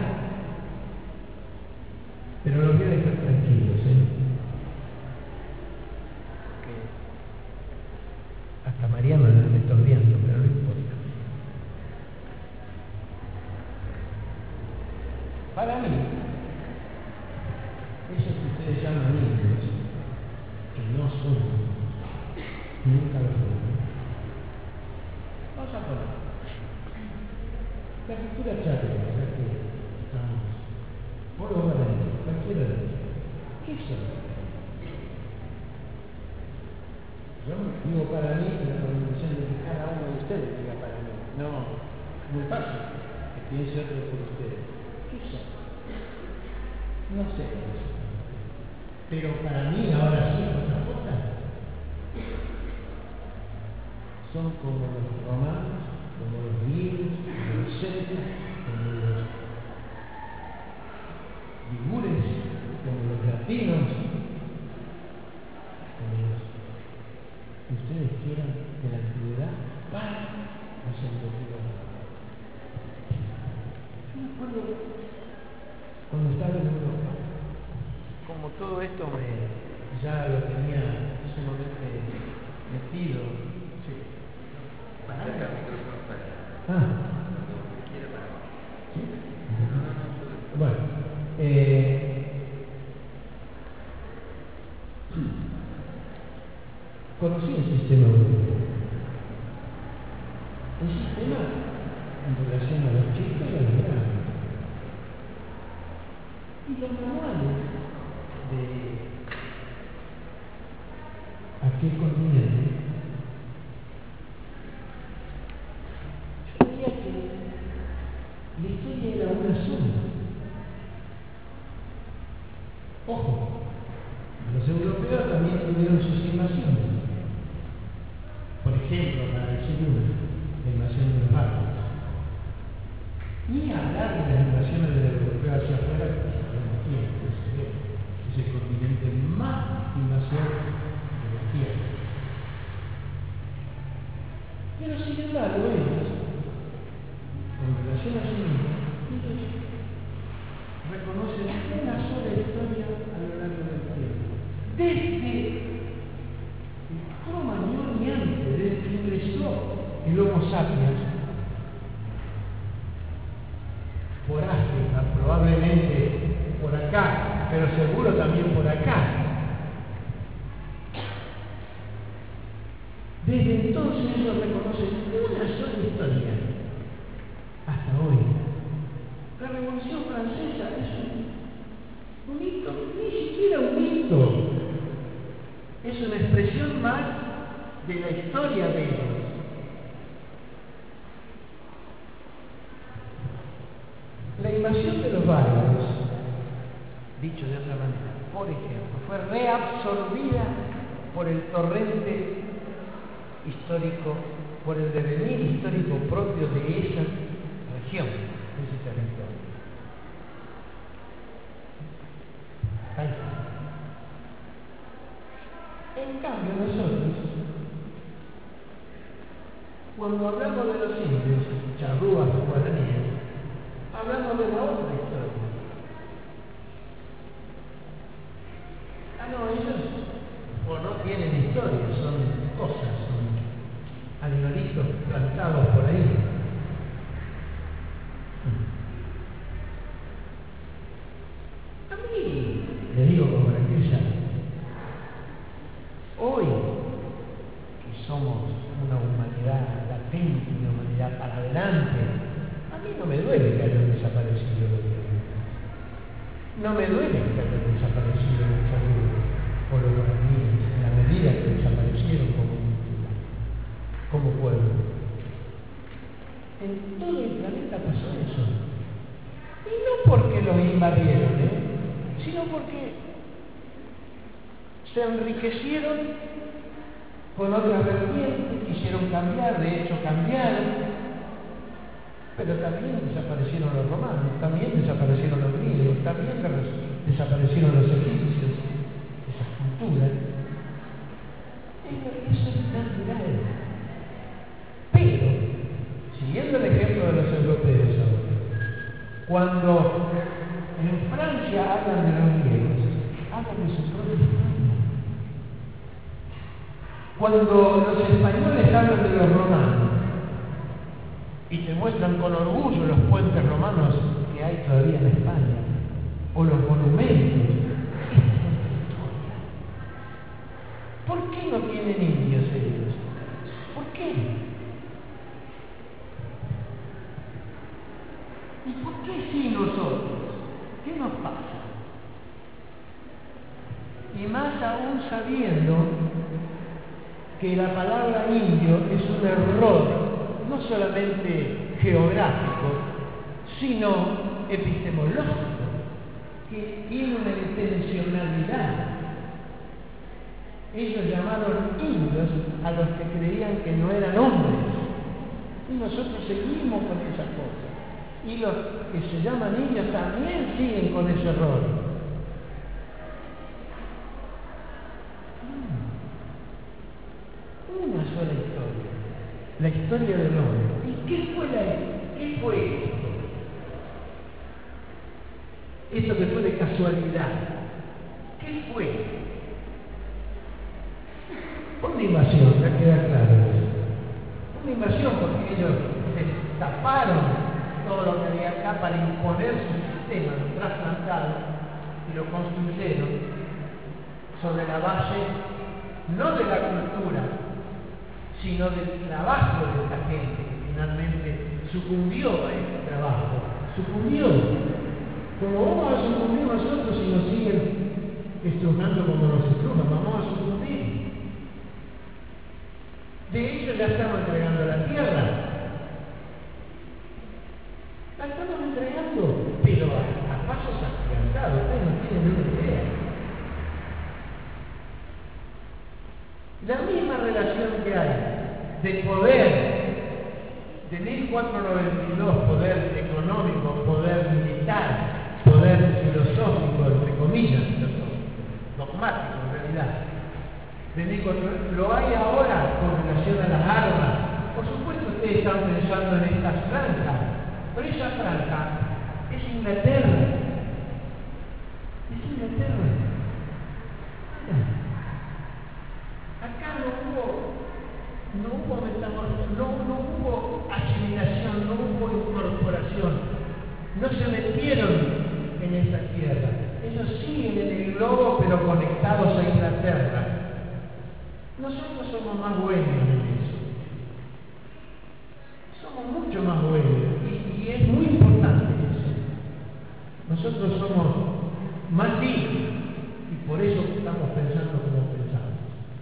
Pero los voy a dejar tranquilos, hasta Mariano me está odiando, pero no importa. Para mí, esos que ustedes llaman indios, que no son, nunca lo fueron. Vamos a poner la cultura chávez, ya que estamos, por lo menos, cualquiera de ellos. ¿Qué son? Yo digo para mí, la condición de que cada uno de ustedes diga para mí. No, muy fácil, que piense otro por ustedes. ¿Qué son? No sé qué son. Pero para mí, ahora sí, JJ, son como los romanos, como los griegos, como los celtas, como los ligures, como los latinos, como los que ustedes quieran de la antigüedad, para todo esto ya lo tenía sumamente metido. Sí. Ah. ¿Sí? Bueno, conocí el sistema europeo. El sistema en relación a los chicos y a los grandes. Y los manuales de aquel continente, yo diría que la historia era una sola. Ojo, los europeos también tuvieron sus invasiones. Por ejemplo, para decir una, la invasión de los bárbaros. Ni hablar de las invasiones de los europeos hacia afuera, que sabemos quién es el continente más invasor de la Tierra. Pero sin embargo, ellos, en relación a sí mismos, ellos reconocen una sola historia a lo largo del tiempo. Desde el Cro-Magnon y antes, desde que ingresó el Homo sapiens por África, probablemente por acá, pero seguro también por acá. Desde entonces ellos reconocen una sola historia, hasta hoy. La Revolución Francesa es un hito, ni siquiera un hito, es una expresión más de la historia de ellos. La invasión de los bárbaros, dicho de otra manera, por ejemplo, fue reabsorbida por el torrente histórico, por el devenir histórico propio de esa región, de ese territorio. En cambio, nosotros, cuando hablamos de los indios, charrúas o guaraníes, hablamos de la otra historia. No, ellos o no tienen historia, son cosas, son animalitos plantados por ahí. A mí, le digo como la iglesia, hoy que somos una humanidad latente, una humanidad para adelante, a mí no me duele que hayan desaparecido los dioses. No me duele que hayan desaparecido los charrúas o los guaraníes, en la medida que desaparecieron como cultura, como pueblo. En todo el planeta pasó eso. Y no porque los invadieron, sino porque se enriquecieron con otras vertientes, quisieron cambiar, de hecho cambiaron. Pero también desaparecieron los romanos, también desaparecieron los griegos, también desaparecieron los egipcios, esas culturas. Eso es natural. Pero, siguiendo el ejemplo de los europeos ahora, cuando en Francia hablan de los griegos, hablan de su propia historia. Cuando los españoles hablan de los romanos, y te muestran con orgullo los puentes romanos que hay todavía en España, o los monumentos. Esta es nuestra historia. ¿Por qué no tienen indios ellos? ¿Por qué? ¿Y por qué sí nosotros? ¿Qué nos pasa? Y más aún sabiendo que la palabra indio es un error no solamente geográfico, sino epistemológico, que tiene una intencionalidad. Ellos llamaron indios a los que creían que no eran hombres, y nosotros seguimos con esa cosa. Y los que se llaman indios también siguen con ese error. Una sola historia. La historia del hombre. ¿Y qué fue esto? Esto que fue de casualidad, ¿Qué fue? Fue una invasión, ya queda claro eso. Una invasión porque ellos se taparon todo lo que había acá para imponer su sistema, lo trasplantaron y lo construyeron sobre la base no de la cultura, sino del trabajo de esta gente que finalmente sucumbió a este trabajo, sucumbió. Como vamos a sucumbir nosotros si nos siguen estrujando como nos estrujan, vamos a sucumbir. De hecho ya estamos entregando la tierra. La estamos entregando, pero a pasos agigantados, ustedes no tienen una idea. La misma relación que hay de poder, de 1492, poder económico, poder militar, poder filosófico, entre comillas, dogmático en realidad, de 1492, lo hay ahora con relación a las armas. Por supuesto ustedes están pensando en estas franjas, pero esa franja es Inglaterra. Es Inglaterra. Acá no hubo metamorfosis, no hubo asimilación, no hubo incorporación. No se metieron en esa tierra. Ellos siguen en el globo, pero conectados a Inglaterra. Nosotros somos más buenos en eso. Somos mucho más buenos. Y es muy importante eso. Nosotros somos más dignos. Y por eso estamos pensando como pensamos.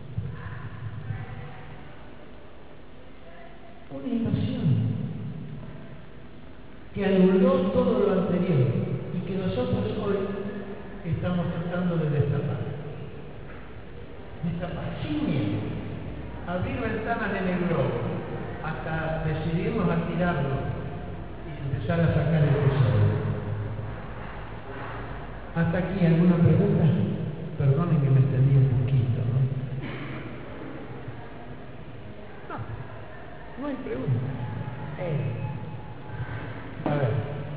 Una invasión que anuló todo lo anterior y que nosotros hoy estamos tratando de destapar. Destapar sin miedo, abrir ventanas en el globo, hasta decidirnos a tirarlo y empezar a sacar el tesoro. ¿Hasta aquí alguna pregunta? Perdonen que me extendí un poquito, ¿no? No hay pregunta. A ver.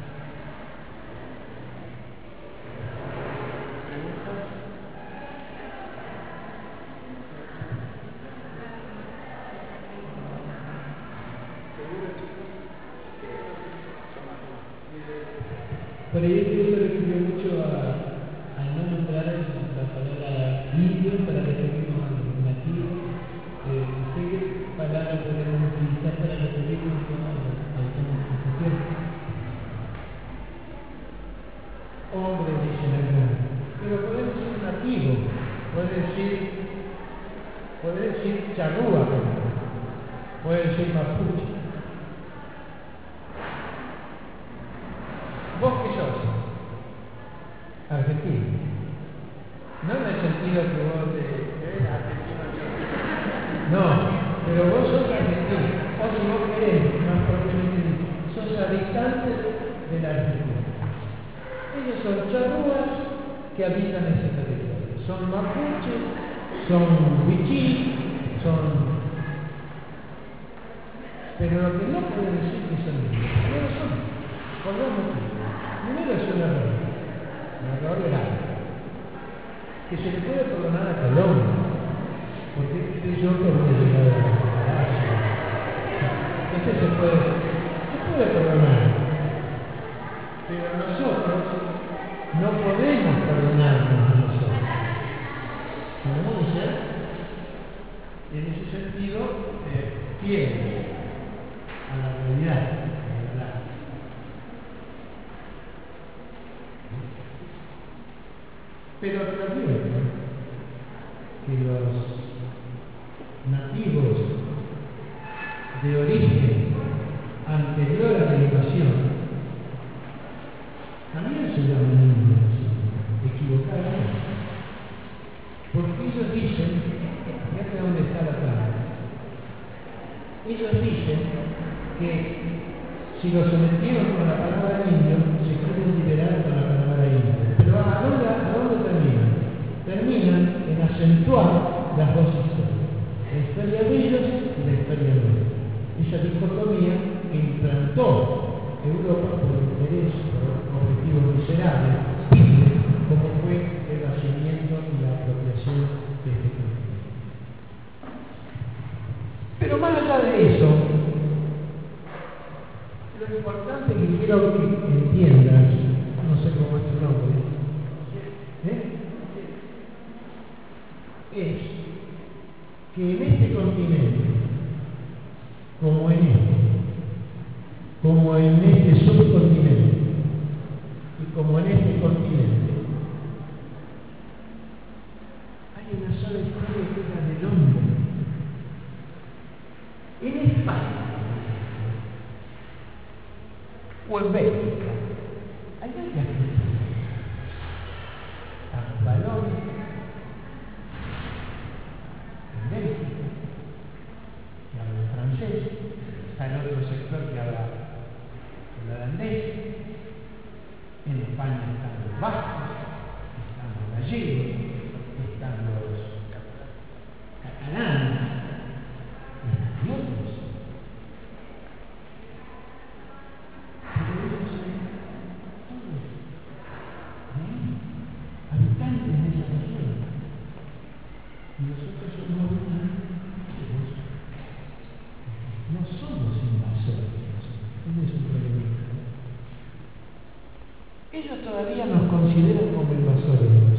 Por ahí eso refirió mucho a no nombrar la palabra indio para referirnos a los nativos. ¿Qué palabra podemos utilizar para referirnos a la automatización? Hombre, dicen algunos. Pero puede decir nativo, puede decir charrúa, puede decir mapuche. ¿Vos qué sos? Argentino. No en el sentido que vos eres argentino. No, pero vos sos argentino. O si vos querés, más propiamente dicho, sos habitantes de la Argentina. Ellos son charrúas que habitan ese territorio. Son mapuches, son wichí, son... Pero lo que no pueden decir que son indios, no lo son, por dos motivos. Primero es un error grave, que se le puede perdonar a Colombia, porque yo que voy a llegar a Asia. Entonces se puede perdonar. Pero nosotros no podemos perdonarnos a nosotros. Tenemos que ser, en ese sentido, fieles a la realidad. Pero también que los nativos de origen anterior a la invasión también se llaman indios, equivocadamente. Porque ellos dicen, fíjate dónde está la trampa, ellos dicen que si los sometieron con la palabra indio, se quieren liberar con la palabra indio. Pero ¿a dónde terminan? Terminan en acentuar las dos historias, la historia de ellos y la historia de ellos. Esa dicotomía que implantó Europa por interés, por objetivos miserables, como fue el vaciamiento quiero que entiendas, no sé cómo es tu nombre, es que en este continente, como en este subcontinente y como en este continente, hay una sola historia que es la del hombre. En España o en Bélgica hay varias culturas. Están los valores en Bélgica, que habla francés, está el otro sector que habla el holandés. En España están los vascos, están los gallegos, están los catalanes y otros. Pero ellos son todos habitantes de esa región. Y nosotros somos habitantes. No somos invasores. Ese es un problema. Ellos todavía nos consideran como invasores.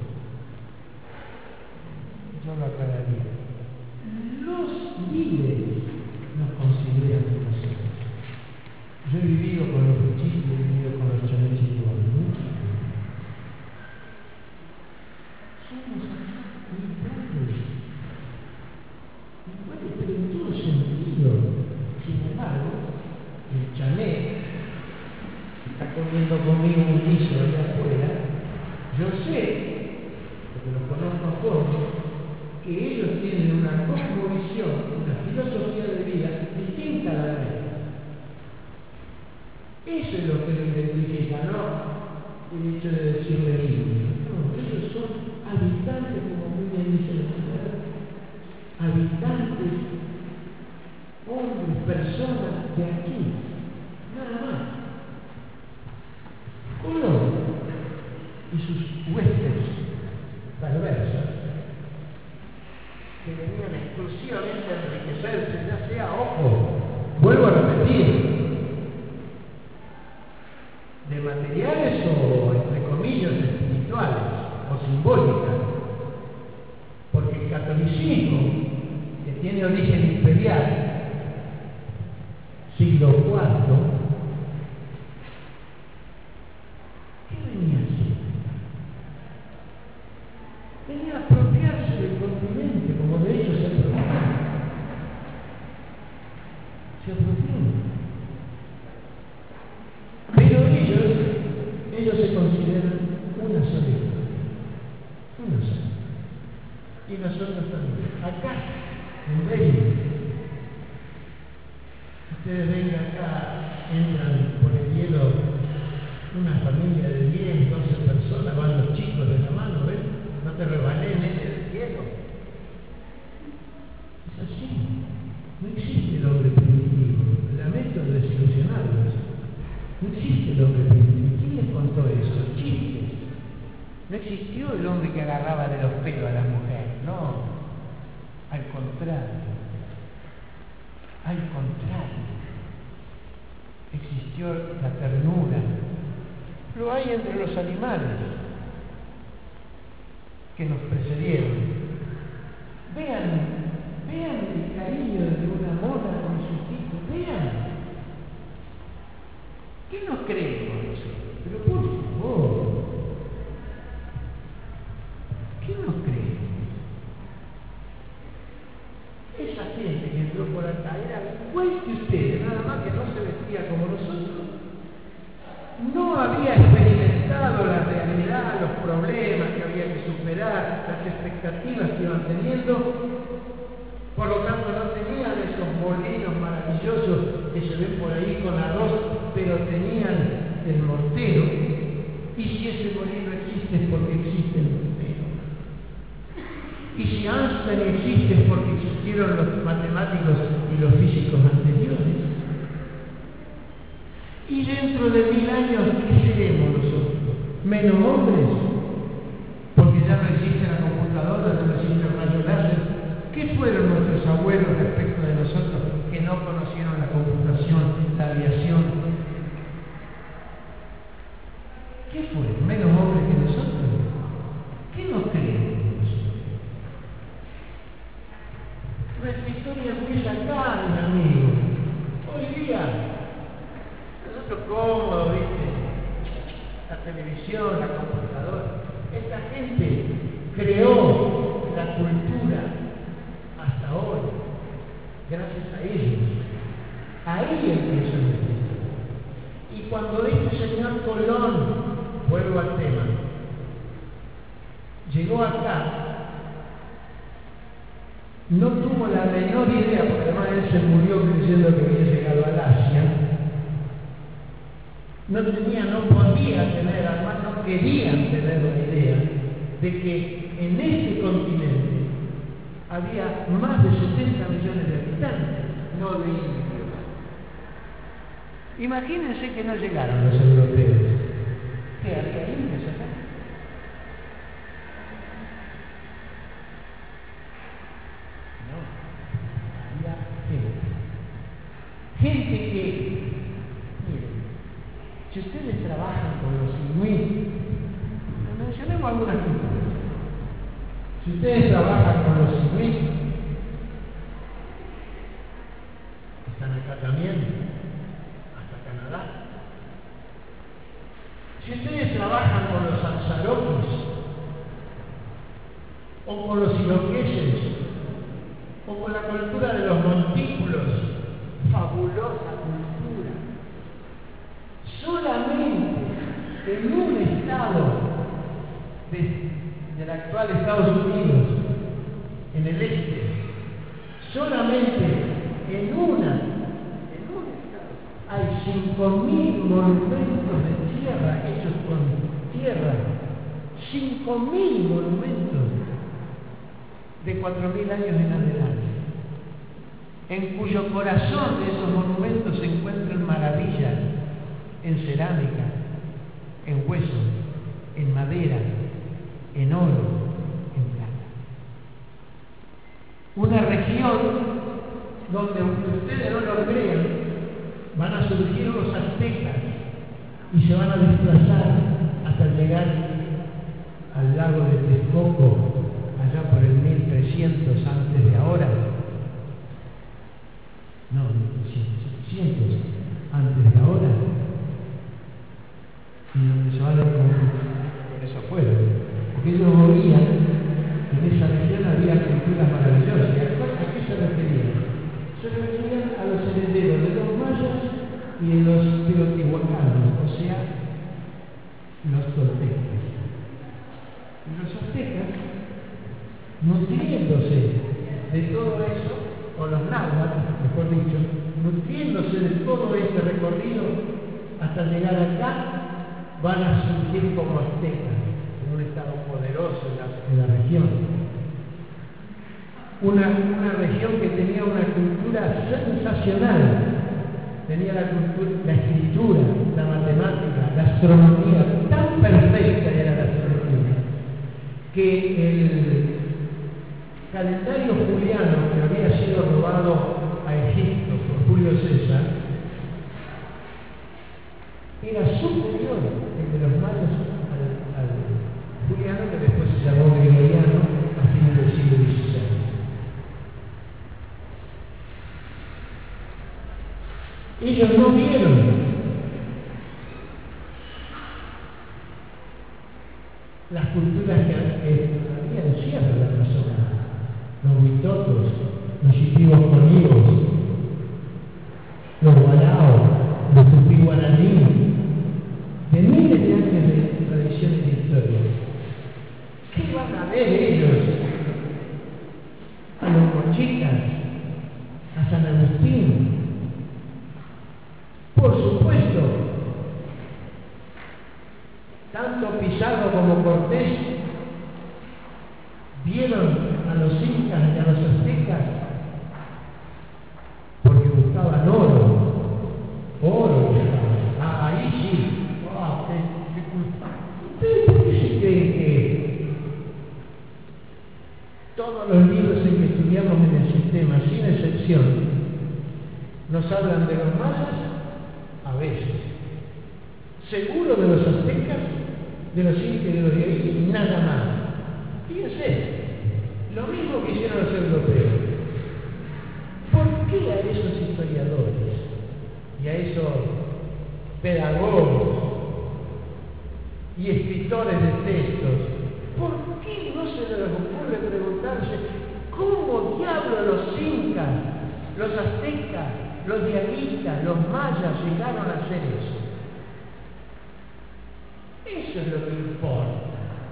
Yo lo aclararía. Los líderes nos consideran invasores. Yo he vivido con los puchitos, he vivido con los chanechitos. Somos iguales. Iguales, pero en todo sentido. Sin embargo, el chané está comiendo conmigo un guiso allá afuera. Yo sé, porque los conozco a fondo, que ellos tienen una cosmovisión, una filosofía de vida distinta a la mía. Eso es lo que lo identifica, no el hecho de decirle indio. No, ellos son habitantes, como muy bien dice la señora, habitantes, hombres, personas de aquí, nada más. Colón y sus huestes perversas, que venían exclusivamente a enriquecerse, ya sea, ojo, vuelvo a repetir, de materiales o, entre comillas, espirituales o simbólicas, porque el catolicismo, que tiene origen imperial, siglo IV, ¿qué venía a hacer? Venía a apropiarse del continente, como de hecho se apropió. Se apropió. Pero ellos se consideran una sola historia. Una sola. Y nosotros también. Acá, en Bélgica, ustedes ven que acá entran por el hielo una familia de 10, 12 personas, van los chicos de la mano, ¿ven? No te rebales en el hielo. Es así. No existe el hombre primitivo. Lamento desilusionarlos. No existe el hombre primitivo. ¿Quién les contó eso? Los chistes. No existió el hombre que agarraba de los pelos a las mujeres. No. Al contrario. Al contrario. Existió la ternura. Lo hay entre los animales que nos precedieron. Vean el cariño de una mona con su hijo. Vean. ¿Qué nos creemos nosotros? Pero por favor. ¿Qué nos creemos? Esa gente que entró por acá era igual que ustedes, nada más que no se vestía como nosotros. No había experimentado la realidad, los problemas que había que superar, las expectativas que iban teniendo. Por lo tanto, no tenían esos molinos maravillosos que se ven por ahí con arroz, pero tenían el mortero. Y si ese molino existe es porque existe el mortero. Y si Einstein existe es porque existieron los matemáticos y los físicos anteriores. Y dentro de 1000 años, ¿qué seremos nosotros? ¿Menos hombres? Porque ya no existe la computadora, ya no existe el rayo láser. ¿Qué fueron nuestros abuelos respecto de nosotros que no conocieron la computación, la aviación? creó la cultura hasta hoy, gracias a ellos. Ahí empezó el México. Y cuando este señor Colón, vuelvo al tema, llegó acá, no tuvo la menor idea, porque además él se murió creyendo que había llegado al Asia. No podía tener, además no querían tener la idea de que en este continente había más de 70 millones de habitantes, no de indios. Imagínense que no llegaron los europeos. ¿Qué había indios acá? No, había gente que, miren, si ustedes trabajan con los inuit, mencionemos algunas culturas. Si ustedes trabajan con los inuit, están acá también, hasta Canadá. Si ustedes trabajan con los anzaroquis, o con los iroqueses, o con la cultura de los montículos, fabulosa cultura. Solamente en un estado del actual Estados Unidos, en el este, solamente en un estado, hay 5.000 monumentos de tierra hechos con tierra, 5.000 monumentos de 4.000 años en adelante, en cuyo corazón de esos monumentos se encuentran maravillas en cerámica, en hueso, en madera, en oro, en plata. Una región donde, aunque ustedes no lo crean, van a surgir los aztecas y se van a desplazar hasta llegar al lago de Texcoco, allá por el 1300 antes de ahora. No, 700 antes de ahora. Y donde se van a por eso afuera. Porque ellos oían que en esa región había culturas maravillosas. ¿A qué se referían? Se referían a los herederos de los mayas y de los teotihuacanos, o sea, los toltecas. Y los aztecas, nutriéndose de todo eso, o los náhuatl, mejor dicho, nutriéndose de todo este recorrido hasta llegar acá, van a surgir como aztecas, en un estado poderoso en la región. Una región que tenía una cultura sensacional, tenía la escritura, la matemática, la astronomía, tan perfecta era la astronomía, que el calendario juliano que había sido robado a Egipto por Julio César era superior el de los mayas al juliano, que después se llamó gregoriano a fines del siglo XVI. Ellos no vieron las culturas que había en Sierra de la Amazonas, los huitotos, los chitivos conigos, los guaraos, los tupi-guaraní, de miles de años de tradición y de historia. ¿Qué van a ver ellos? A los mochicas, a San Agustín. Por supuesto, tanto Pizarro como Cortés vieron a los incas y a los aztecas porque buscaban oro. Ahí sí. ¿Ustedes por qué se creen que todos los libros en que estudiamos en el sistema, sin excepción, nos hablan de los mayas? A veces. Seguro de los aztecas, de los incas y de los yaíes, nada más. Fíjense, lo mismo que hicieron los europeos. ¿Por qué a esos historiadores y a esos pedagogos y escritores de textos, por qué no se preguntarse, ¿cómo diablos los incas, los aztecas, los diaguitas, los mayas llegaron a hacer eso? Eso es lo que importa.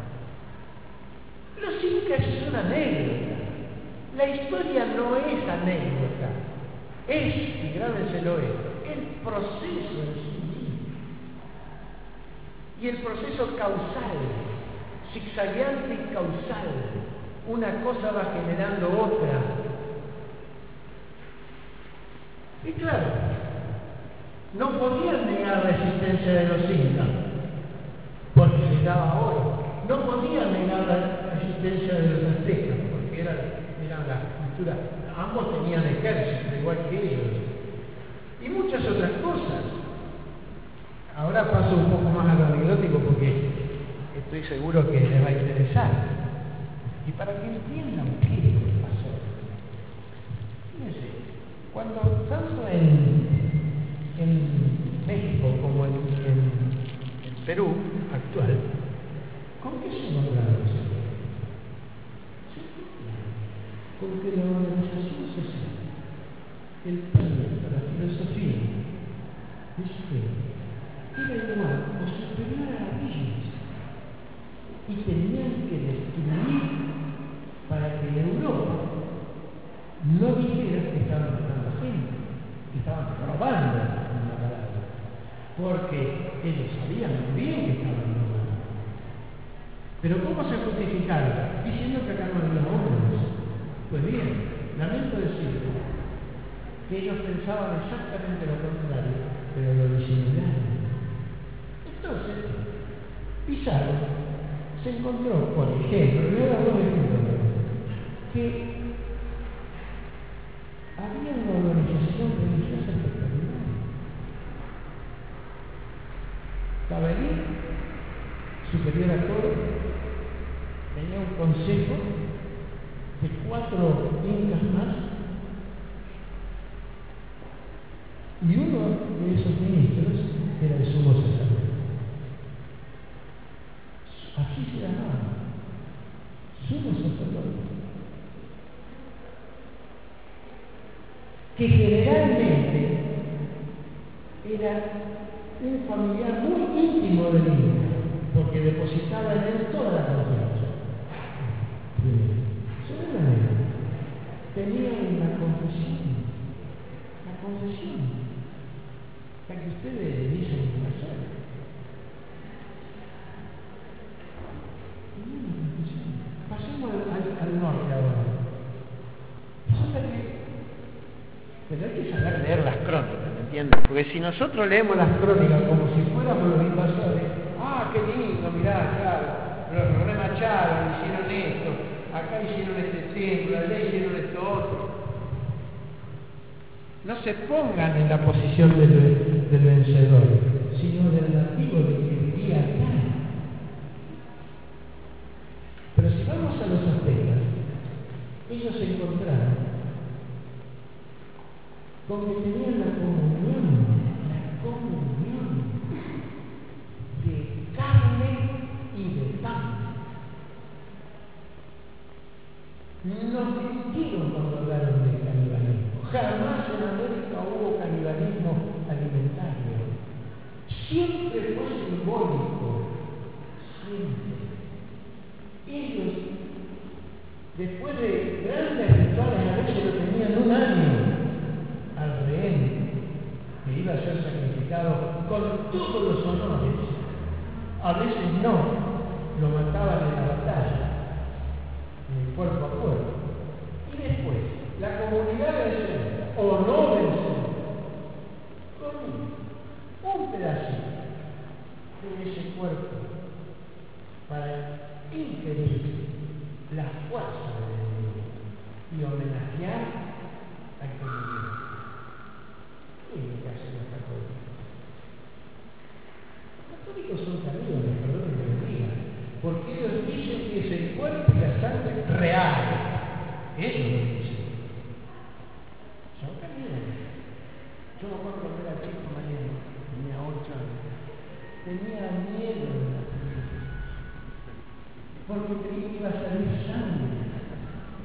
Los incas es una anécdota. La historia no es anécdota. Es, y grábenselo esto, el proceso en sí mismo. Y el proceso causal, zigzagueante y causal. Una cosa va generando otra. Y claro, no podían negar la existencia de los incas, porque les daba oro. No podían negar la existencia de los aztecas, porque eran la cultura. Ambos tenían ejército, igual que ellos. Y muchas otras cosas. Ahora paso un poco más a lo anecdótico porque estoy seguro que les va a interesar. Y para que entiendan qué es lo que pasó. Fíjense, cuando tanto en México como en Perú actual, ¿con qué se nombraron? Con que la organización social, el planeta, la filosofía, era igual o superior a ellos y tenían que destruir para que en Europa no dijeran que estaban matando gente, que estaban robando una palabra, porque ellos sabían muy bien que estaban robando. Pero ¿cómo se justificaron? Diciendo que acá no había hombres. Pues bien, lamento decir que ellos pensaban exactamente lo contrario, pero lo disimularon. Entonces, Pizarro se encontró, por ejemplo, le voy a dar dos ejemplos, que había una organización religiosa espectacular. Cabelín, superior a todo, tenía un consejo de 4 incas más, y uno de esos ministros era el sumo sacerdote. Así se llamaba, sumo sacerdote, que generalmente era un familiar muy íntimo del inca, porque depositaba en él toda la confianza. Seguramente tenían la confesión, la que ustedes dicen hacer. Tenían la confesión. Pasemos al norte ahora. Resulta que, pero hay que saber leer las crónicas, ¿me entiendes? Porque si nosotros leemos las crónicas como si fuéramos los invasores, qué lindo, mirá, acá los remacharon, hicieron esto, acá hicieron este templo, allá hicieron esto otro. No se pongan en la posición del vencedor, sino del nativo del que vivía acá. Pero si vamos a los aztecas, ellos se encontraron con que tenían la comunión de carne y de pan. Nos mintieron cuando hablaron de canibalismo. Jamás en América hubo canibalismo alimentario. Siempre fue simbólico. Siempre. Ellos, después de grandes rituales, a veces lo tenían un año al rehén, que iba a ser sacrificado con todos los honores. A veces no, lo mataban en la batalla, cuerpo a cuerpo. Y después, la comunidad vencedora, o no vencedora, comía un pedacito de ese cuerpo para ingerir la fuerza del enemigo y homenajear al que murió. ¿Qué es lo que hacen los católicos? Los católicos son terribles, perdón que les diga, porque ellos dicen que es el cuerpo y la sangre real. Ellos lo dicen. Son terribles. Yo me acuerdo cuando era chico, Mariano, tenía 8 años, tenía miedo de la política, porque creí que iba a salir sangre.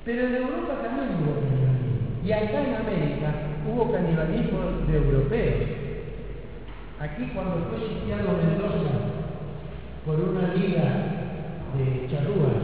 Pero en Europa también hubo canibalismo. Y acá en América hubo canibalismo de europeos. Aquí cuando fue sitiado Mendoza por una liga de charrúas,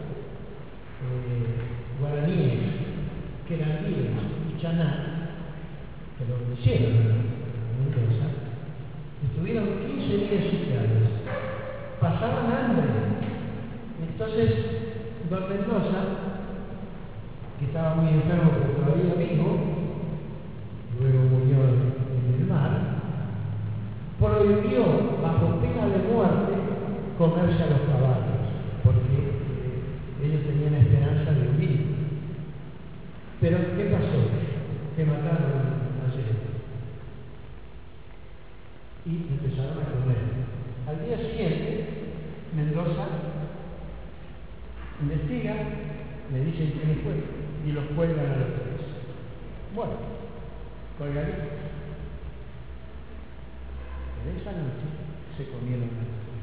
guaraníes, querandíes y chaná, que lo hicieron en Mendoza, estuvieron 15 días sitiados, pasaban hambre. Entonces, don Mendoza, que estaba muy enfermo pero todavía vivo, luego murió en el mar, prohibió, bajo pena de muerte, comerse a los caballos, porque ellos tenían esperanza de huir. Pero, ¿qué pasó? Que mataron ayer. Y empezaron a comer. Al día siguiente, Mendoza investiga, le dicen quién fue, y los cuelgan a los tres. Bueno, colgaditos. En esa noche se comieron a los tres.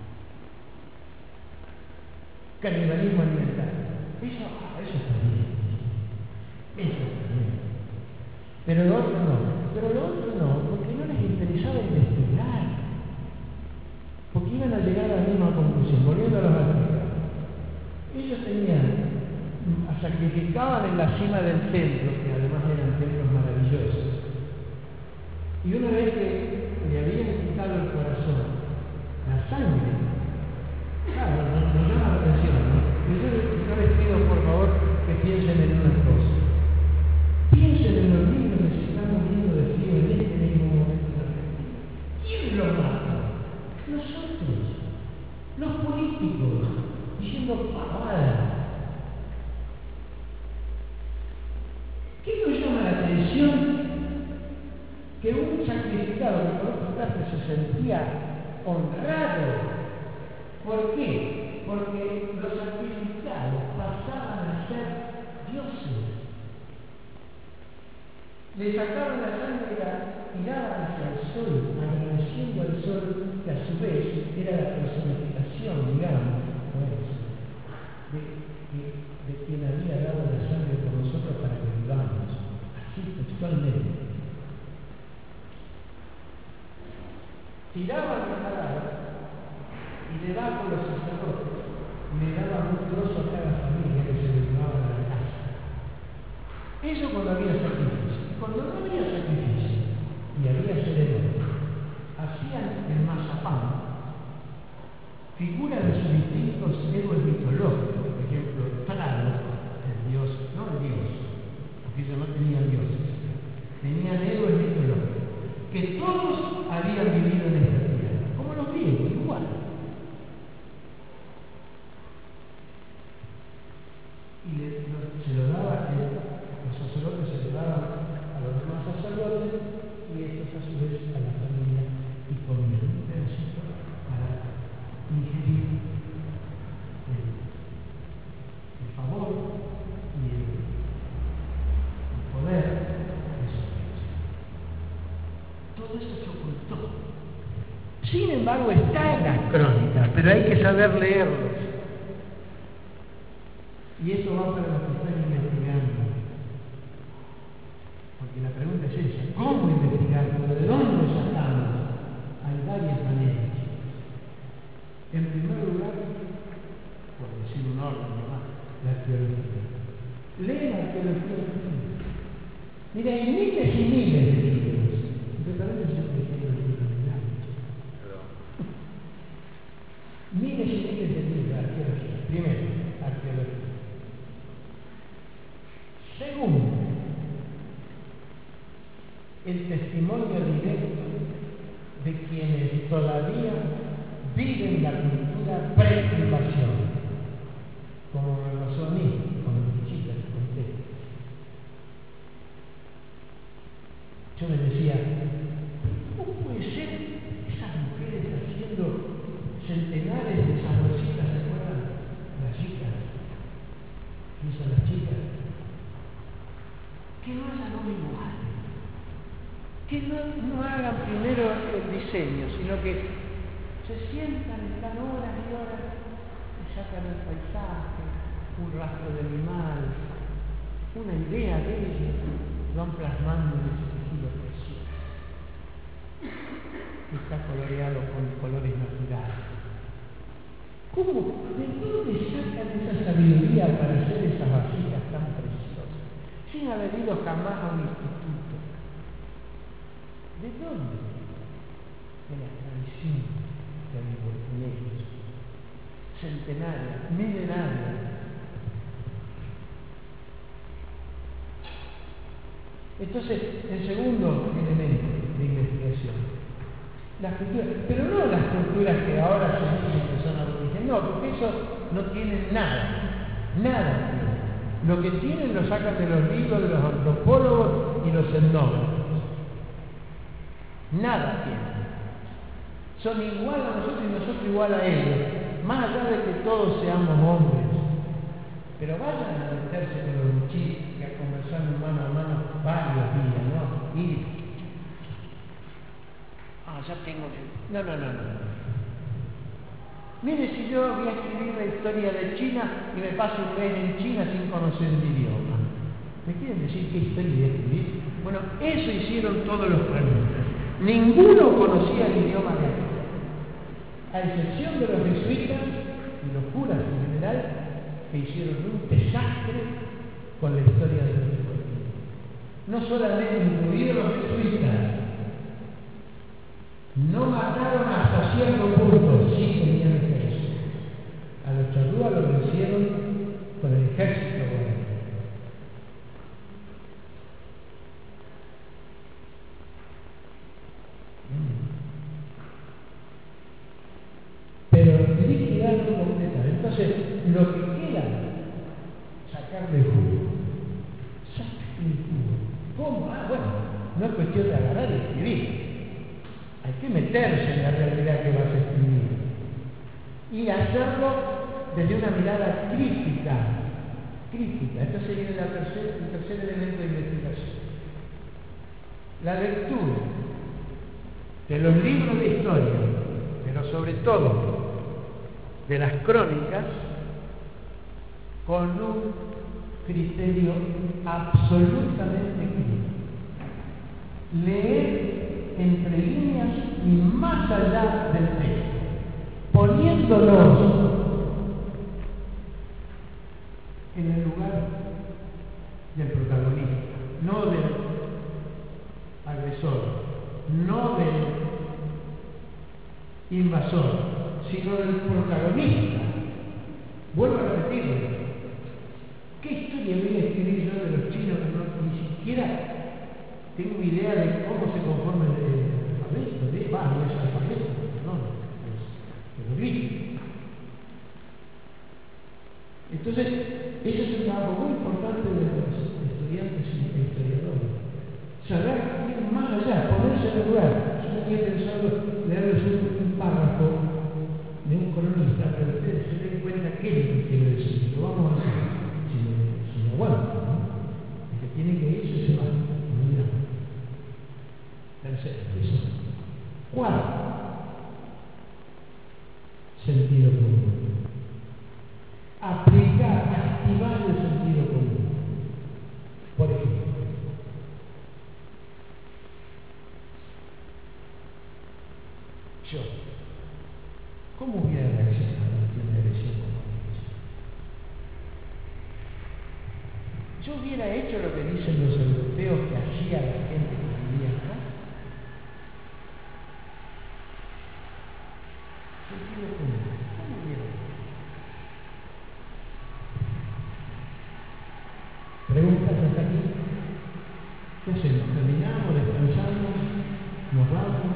Canibalismo alimentario. Eso está bien. Eso está bien. Pero lo otro no. Porque no les interesaba investigar. Porque iban a llegar a la misma conclusión. Volviendo a los africanos. Ellos sacrificaban en la cima del templo, que además eran templos maravillosos. Y una vez que le habían quitado el corazón, la sangre, claro, nos llama la atención, ¿no? Yo les pido por favor que piensen en una cosa. Piensen en los niños que se están muriendo de frío en este mismo momento en Argentina. ¿Quién los mata? Nosotros, los políticos, diciendo pavadas. ¿Qué nos llama la atención? Que un sacrificado que por otra parte se sentía honrado. ¿Por qué? Porque los sacrificados pasaban a ser dioses. Le sacaban la sangre y la tiraban hacia el sol, agradeciendo al sol, que a su vez era la personificación, digamos, de quien había dado la sangre por nosotros para que vivamos, así textualmente. Tiraban el cadáver y debajo los sacerdotes le daban un trozo a cada familia que se le llevaba a la casa. Eso cuando había sacrificio. Cuando no había sacrificio y había ceremonia, hacían el mazapán, figura de sus distintos héroes mitológicos. Por ejemplo, Tlaloc, el dios, no el dios, porque ellos no tenían dioses, tenían héroes mitológicos, que todos habían vivido en esta tierra, como los griegos, igual. Y se lo daba, los sacerdotes se lo daban a los demás sacerdotes y estos a su vez a la familia y comían un pedacito para ingerir el favor y el poder de esos dioses. Todo eso se ocultó. Sin embargo, está en las crónicas, pero hay que saber leerlos. Y esto va para los que están investigando. Porque la pregunta es esa: ¿cómo investigar? ¿De dónde sacamos? Hay varias maneras. En primer lugar, por decir un orden nomás, la arqueología. Leen la arqueología. Mira, hay miles y miles de libros. ¿Te parece que miles y miles de libros de arqueología? Primero, arqueología. Segundo, el testimonio directo de quienes todavía viven la cultura pre-invasión, como me pasó a mí, con mi chica que conté. Yo me decía, ¿cómo puede ser esas mujeres haciendo centenares de esas rositas? ¿Se acuerdan? Las chicas. ¿Qué son las chicas? Que no hagan un igual. Que no hagan primero el diseño, sino que se sientan, están horas y horas y sacan el paisaje, un rastro de animal, una idea de ellos, lo van plasmando en ese tejido precioso, que está coloreado con colores naturales. ¿Cómo? ¿De dónde sacan esa sabiduría para hacer esas vasijas tan preciosas? Sin haber ido jamás a un instituto. ¿De dónde? De la tradición de ellos, centenaria, milenaria. Entonces, el segundo elemento de investigación, las culturas, pero no las culturas que ahora se dicen que son aborígenes, no, porque eso no tienen nada tienen. Lo que tienen lo sacan de los libros de los antropólogos y los etnógrafos. Nada tienen. Son igual a nosotros y nosotros igual a ellos, más allá de que todos seamos hombres. Pero vayan a meterse con los muchachos y a conversar mano a mano varios días, ¿no? Y ya tengo que... No. Mire, si yo voy a escribir la historia de China y me paso un mes en China sin conocer el idioma, ¿me quieren decir qué historia voy a escribir? Bueno, eso hicieron todos los cronistas. Ninguno conocía el idioma de aquí, a excepción de los jesuitas y los curas en general, que hicieron un desastre con la historia de nuestro pueblo. No solamente incluidos los jesuitas, no mataron hasta cierto punto, sí tenían ejército. A los charrúas lo vencieron con el ejército bueno. Pero liquidarlo completamente. Entonces, lo que queda, sacarle jugo. Sacarle jugo. ¿Cómo? Bueno, no es cuestión de agarrar y escribir. Hay que meterse en la realidad que vas a escribir y hacerlo desde una mirada crítica. Entonces viene el tercer elemento de investigación. La lectura de los libros de historia, pero sobre todo de las crónicas, con un criterio absolutamente crítico. Leer entre líneas y más allá del texto, poniéndonos en el lugar del protagonista, no del agresor, no del invasor, sino del protagonista. Vuelvo a repetirlo. ¿Qué historia voy a escribir yo de los chinos que ni siquiera tengo idea de cómo se conforma el alfabeto? No es alfabeto, perdón, es jeroglífico. Entonces, eso es un trabajo muy importante de los estudiantes y historiadores. Saber ir más allá, ponerse en el lugar. Yo tenía pensado leerles un párrafo de un cronista, pero ustedes se den cuenta qué es lo que quiero decir. Lo vamos a hacer, si me aguantan, ¿no? El que tiene que irse se va. Tercero, eso. Cuarto, sentido común. Aplicar, activar el sentido común. Por ejemplo, yo, ¿cómo hubiera reaccionado ante una agresión como esa? Yo hubiera hecho lo que dicen los europeos que hacía la gente que vivía acá. Sentido común. ¿Cómo hubiera hecho? Preguntas hasta aquí. ¿Qué hacemos? ¿Terminamos? ¿Descansamos? ¿Nos vamos?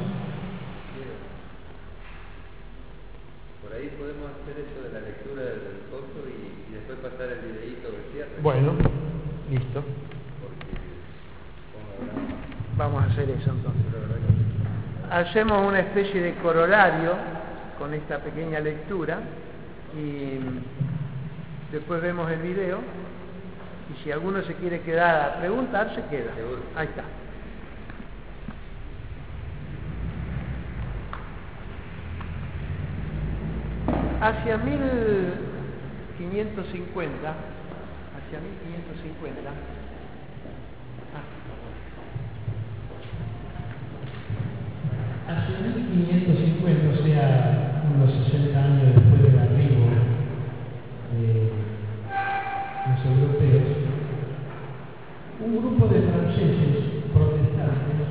Por ahí podemos hacer eso de la lectura del costo y después pasar el videíto de cierre. Bueno, listo. Porque, vamos a hacer eso entonces. Hacemos una especie de corolario con esta pequeña lectura y después vemos el video y si alguno se quiere quedar a preguntar, se queda. Ahí está. Hacia 1550, hacia 1550, hacia 1550, o sea, unos 60 años después del arribo de los europeos, un grupo de franceses protestantes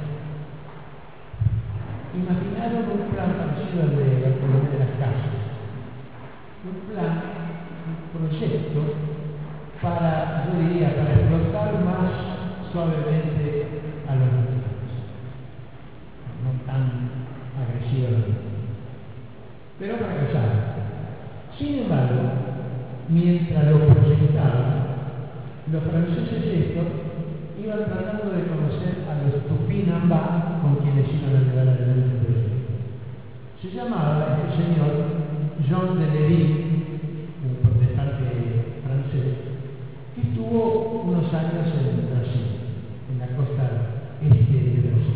imaginaron un plan parecido al de Bartolomé de las Casas, un plan, un proyecto para, yo diría, para explotar más suavemente a los nativos, no tan agresivamente, pero fracasaron. Sin embargo, mientras lo proyectaban, los franceses estos iban tratando de conocer a los Tupinambá con quienes iban a llevar adelante el proyecto. Se llamaba este señor Jean de Lery, un protestante francés, que estuvo unos años en Brasil, en la costa este de Brasil.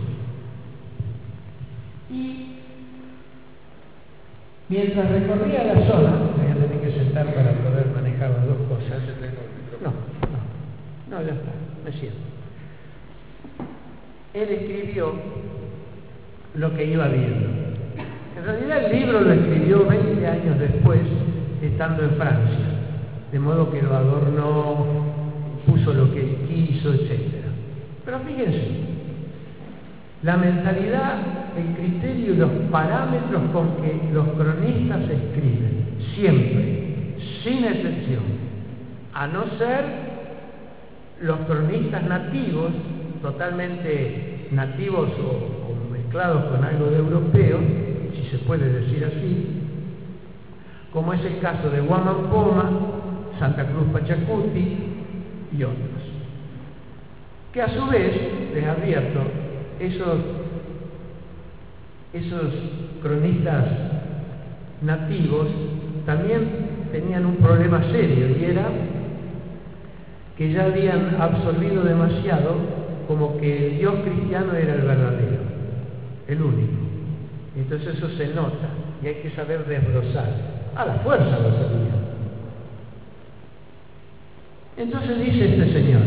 Y mientras recorría la zona, me voy a tener que sentar para poder manejar las dos cosas. No, ya está, me siento. Él escribió lo que iba viendo. En realidad el libro lo escribió 20 años después, estando en Francia, de modo que lo adornó, puso lo que él quiso, etc. Pero fíjense, la mentalidad, el criterio y los parámetros con que los cronistas escriben, siempre, sin excepción, a no ser los cronistas nativos, totalmente nativos o mezclados con algo de europeo, si se puede decir así, como es el caso de Guamán Poma, Santa Cruz Pachacuti y otros, que a su vez, les advierto, esos cronistas nativos también tenían un problema serio, y era que ya habían absorbido demasiado, como que el Dios cristiano era el verdadero, el único. Entonces eso se nota y hay que saber desbrozar. A la fuerza lo sabían. Entonces dice este señor: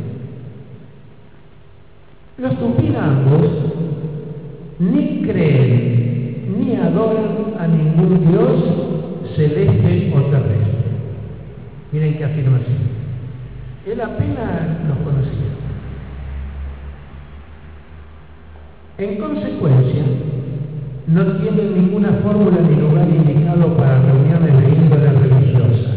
los tupinambos ni creen ni adoran a ningún Dios celeste o terrestre. Miren qué afirmación. Él apenas los conocía. En consecuencia, no tienen ninguna fórmula ni lugar indicado para reuniones de índole religiosa.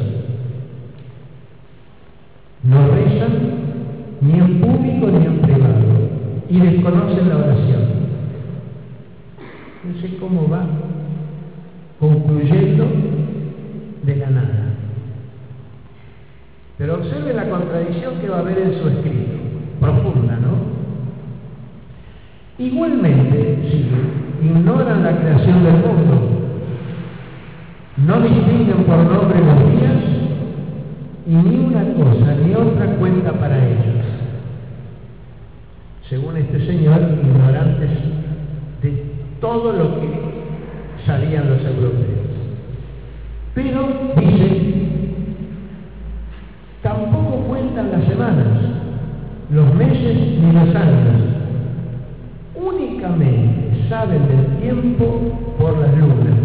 No rezan ni en público ni en privado y desconocen la oración. No sé cómo va concluyendo de la nada. Pero observe la contradicción que va a haber en su escrito, profunda, ¿no? Igualmente, ignoran la creación del mundo, no distinguen por nombre los días, y ni una cosa ni otra cuenta para ellos. Según este señor, ignorantes de todo lo que sabían los europeos. Pero, dice, tampoco cuentan las semanas, los meses ni los años. Únicamente saben del tiempo por las lunas.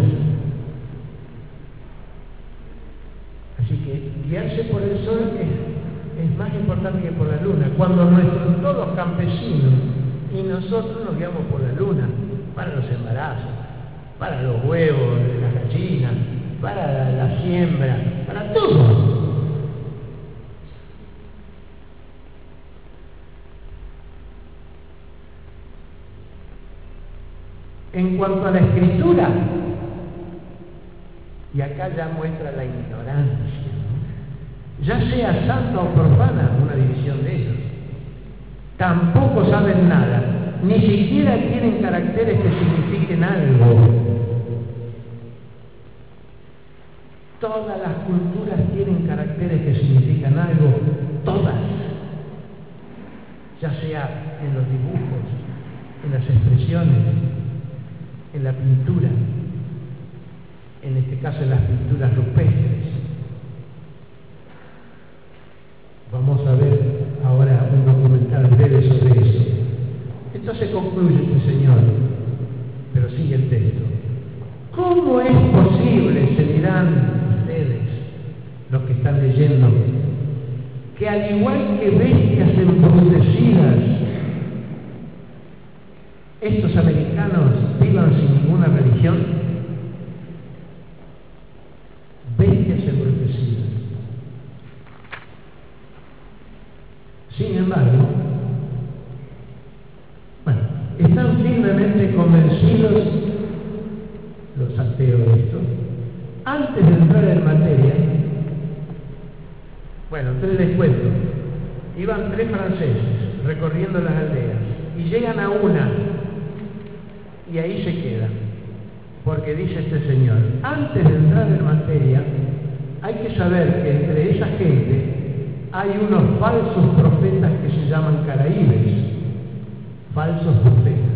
Así que guiarse por el sol es más importante que por la luna. Cuando nuestros todos campesinos y nosotros nos guiamos por la luna, para los embarazos, para los huevos de las gallinas, para la siembra, para todo. En cuanto a la escritura, y acá ya muestra la ignorancia, ¿no? Ya sea santa o profana, una división de ellos, tampoco saben nada, ni siquiera tienen caracteres que signifiquen algo. Todas las culturas tienen caracteres que significan algo, todas, ya sea en los dibujos, en las expresiones, en la pintura, en este caso en las pinturas rupestres, Vamos a ver ahora un documental breve sobre eso. Entonces concluye este señor, pero sigue el texto. ¿Cómo es posible, se dirán ustedes, los que están leyendo, que al igual que bestias embrutecidas, estos americanos vivan sin ninguna religión? Bestias embrutecidas. Sin embargo, están firmemente convencidos los ateos de esto. Antes de entrar en materia, entonces les cuento, iban 3 franceses recorriendo las aldeas y llegan a una y ahí se quedan, porque dice este señor, antes de entrar en materia hay que saber que entre esa gente hay unos falsos profetas que se llaman caraíbes, falsos profetas.